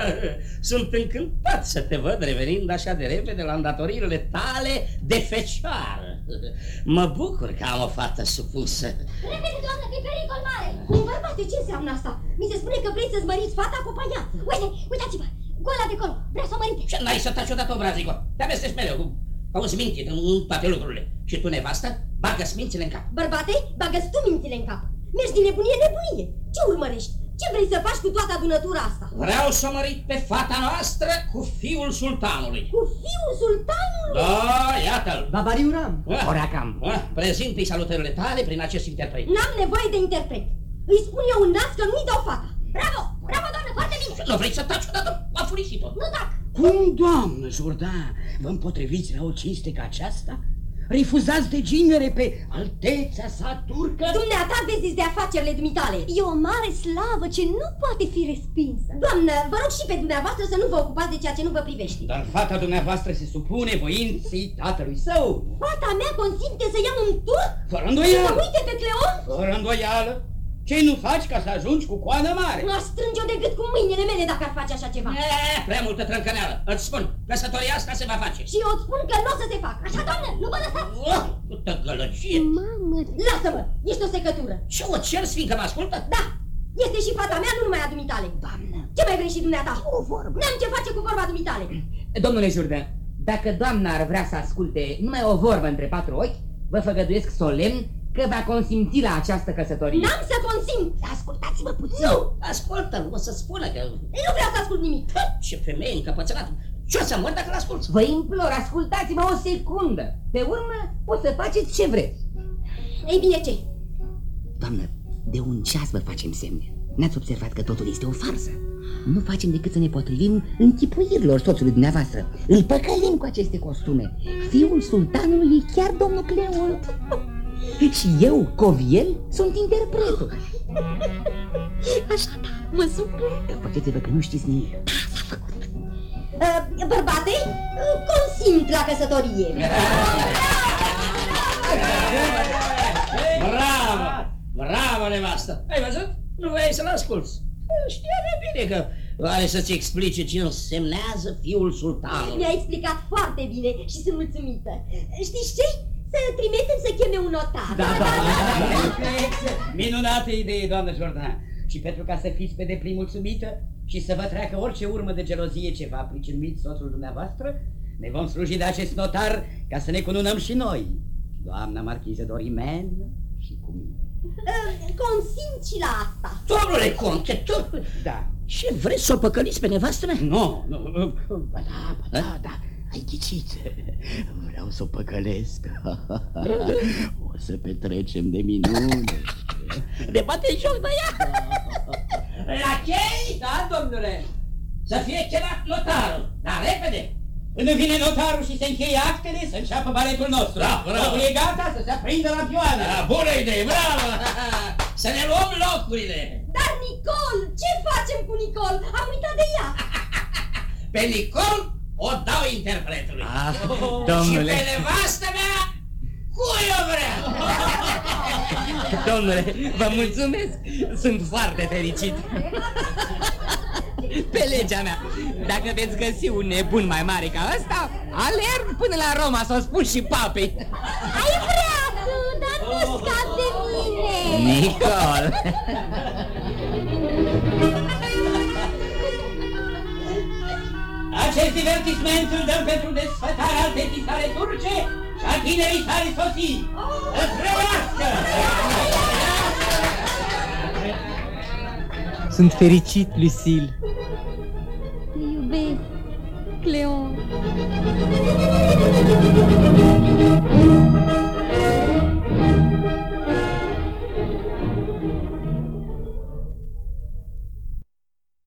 Sunt încântat să te văd revenind așa de repede la îndatoririle tale de fecioară. Mă bucur că am o fată supusă. Repede, doamnă, că e pericol mare. Un bărbate, ce înseamnă asta? Mi se spune că vrei să-ți măriți fata cu paiață. Uitați-vă, cu ăla de acolo, vrea să o mărite. Și n-ai să taci odată obrazico. Te amesteci mereu, auzi mintit în toate lucrurile. Și tu, nevastă, bagă-ți mințile în cap. Bărbate, bagă-ți tu mințile în cap. Mergi din nebunie în nebunie. Ce urmărești? Ce vrei să faci cu toată adunătura asta? Vreau să o mărit pe fata noastră cu fiul sultanului. Cu fiul sultanului? Da, iată-l. Babariuram. Oracam. Prezintă-i salutările tale prin acest interpret. N-am nevoie de interpret. Îi spun eu în nas că nu-i dau fata. Bravo, doamnă, foarte bine. Nu vrei să taci odată? A furisit-o. Nu tac. Cum, doamnă Jourdan, vă împotriviți la o cinste ca aceasta? Refuzați de ginere pe alteța sa turcă? Dumneata vezi de afacerile dumitale. E o mare slavă ce nu poate fi respinsă. Doamnă, vă rog și pe dumneavoastră să nu vă ocupați de ceea ce nu vă privește. Dar fata dumneavoastră se supune voinței tatălui său. Fata mea consimte să iau un turc? Fără îndoială. Să uite pe Cleon? Fără îndoială. Ce nu faci ca să ajungi cu coadă mare? M-aș strânge-o de gât cu mâinile mele dacă ar face așa ceva. Prea multă trâncăneală. Îți spun, căsătoria asta se va face. Și eu îți spun că nu o să se facă. Așa, doamnă, nu vă lăsați. Câtă gălăgie. Mamă, lasă-mă, ești o secătură. Ce o ceri, fiindcă mă ascultă? Da, este și fata mea, nu numai a dumitale. Doamnă. Ce mai vrei și dumneata? O vorbă. N-am ce face cu vorba dumitale. Domnule Jourdan, dacă doamna ar vrea să asculte numai o vorbă între patru ochi, vă făgăduiesc solemn că va consimți la această căsătorie. N-am să consimt! Ascultați-mă puțin! Nu! Ascultă-l, o să spună că... Nu vreau să ascult nimic! Ce femeie încăpățânată! Ce o să mor dacă l-asculți? Vă implor, ascultați-mă o secundă! Pe urmă o să faceți ce vreți. Ei bine, ce? Doamnă, de un ceas vă facem semne. N-ați observat că totul este o farsă? Nu facem decât să ne potrivim închipuirilor soțului dumneavoastră. Îl păcălim cu aceste costume. Fiul sultanului e chiar domnul Cleon. Și eu, Coviel, sunt interpretul. Așa, da, mă supă. Faceți-vă că nu știți nimic. Bărbate, consimt la căsătorie. Bravo! Bravo, nevastă! Ai văzut? Nu vrei să-l asculți. Știa de bine că Oare să-ți explice cine îl semnează fiul sultanului? Mi-a explicat foarte bine și sunt mulțumită. Știți ce? Să trimitem să cheme un notar. Da. Minunată idee, doamnă Jordan. Și pentru ca să fiți pe deplin mulțumită și să vă treacă orice urmă de gelozie ce v-a pricinuit soțul dumneavoastră, ne vom sluji de acest notar ca să ne cununăm și noi, doamna marchiză Dorimen și cu mine. Consimt și la asta. Domnule conte, tu... Da. Ce vreți să o păcăliți pe nevastă mea? Nu. Da. Ai ghicit. Vreau să o păcălesc. O să petrecem de minune. Ne bate joc de ea. La chei? Da, domnule. Să fie chemat notarul, dar repede. Când vine notarul și se încheie actele, să înceapă baletul nostru. Da, bravo. Totul e gata, să se aprindă lampioana. Da, bună idee, bravo! Să ne luăm locurile. Dar Nicol, ce facem cu Nicol? Am uitat de ea. Pe Nicol o dau interpretului. Domnule. Și pe nevastă mea, cui o vrea? Domnule, vă mulțumesc. Sunt foarte fericit. Pe legea mea, dacă veți găsi un nebun mai mare ca ăsta, alerg până la Roma să o spun și papei. Ai vrea tu, dar nu scapi de mine. Nicol. Acest divertisment îl dăm pentru desfătarea altetii sale turce și a tinerii sale soții. Îți răunească! Sunt fericit, Lucille. Te iubesc, Cleon.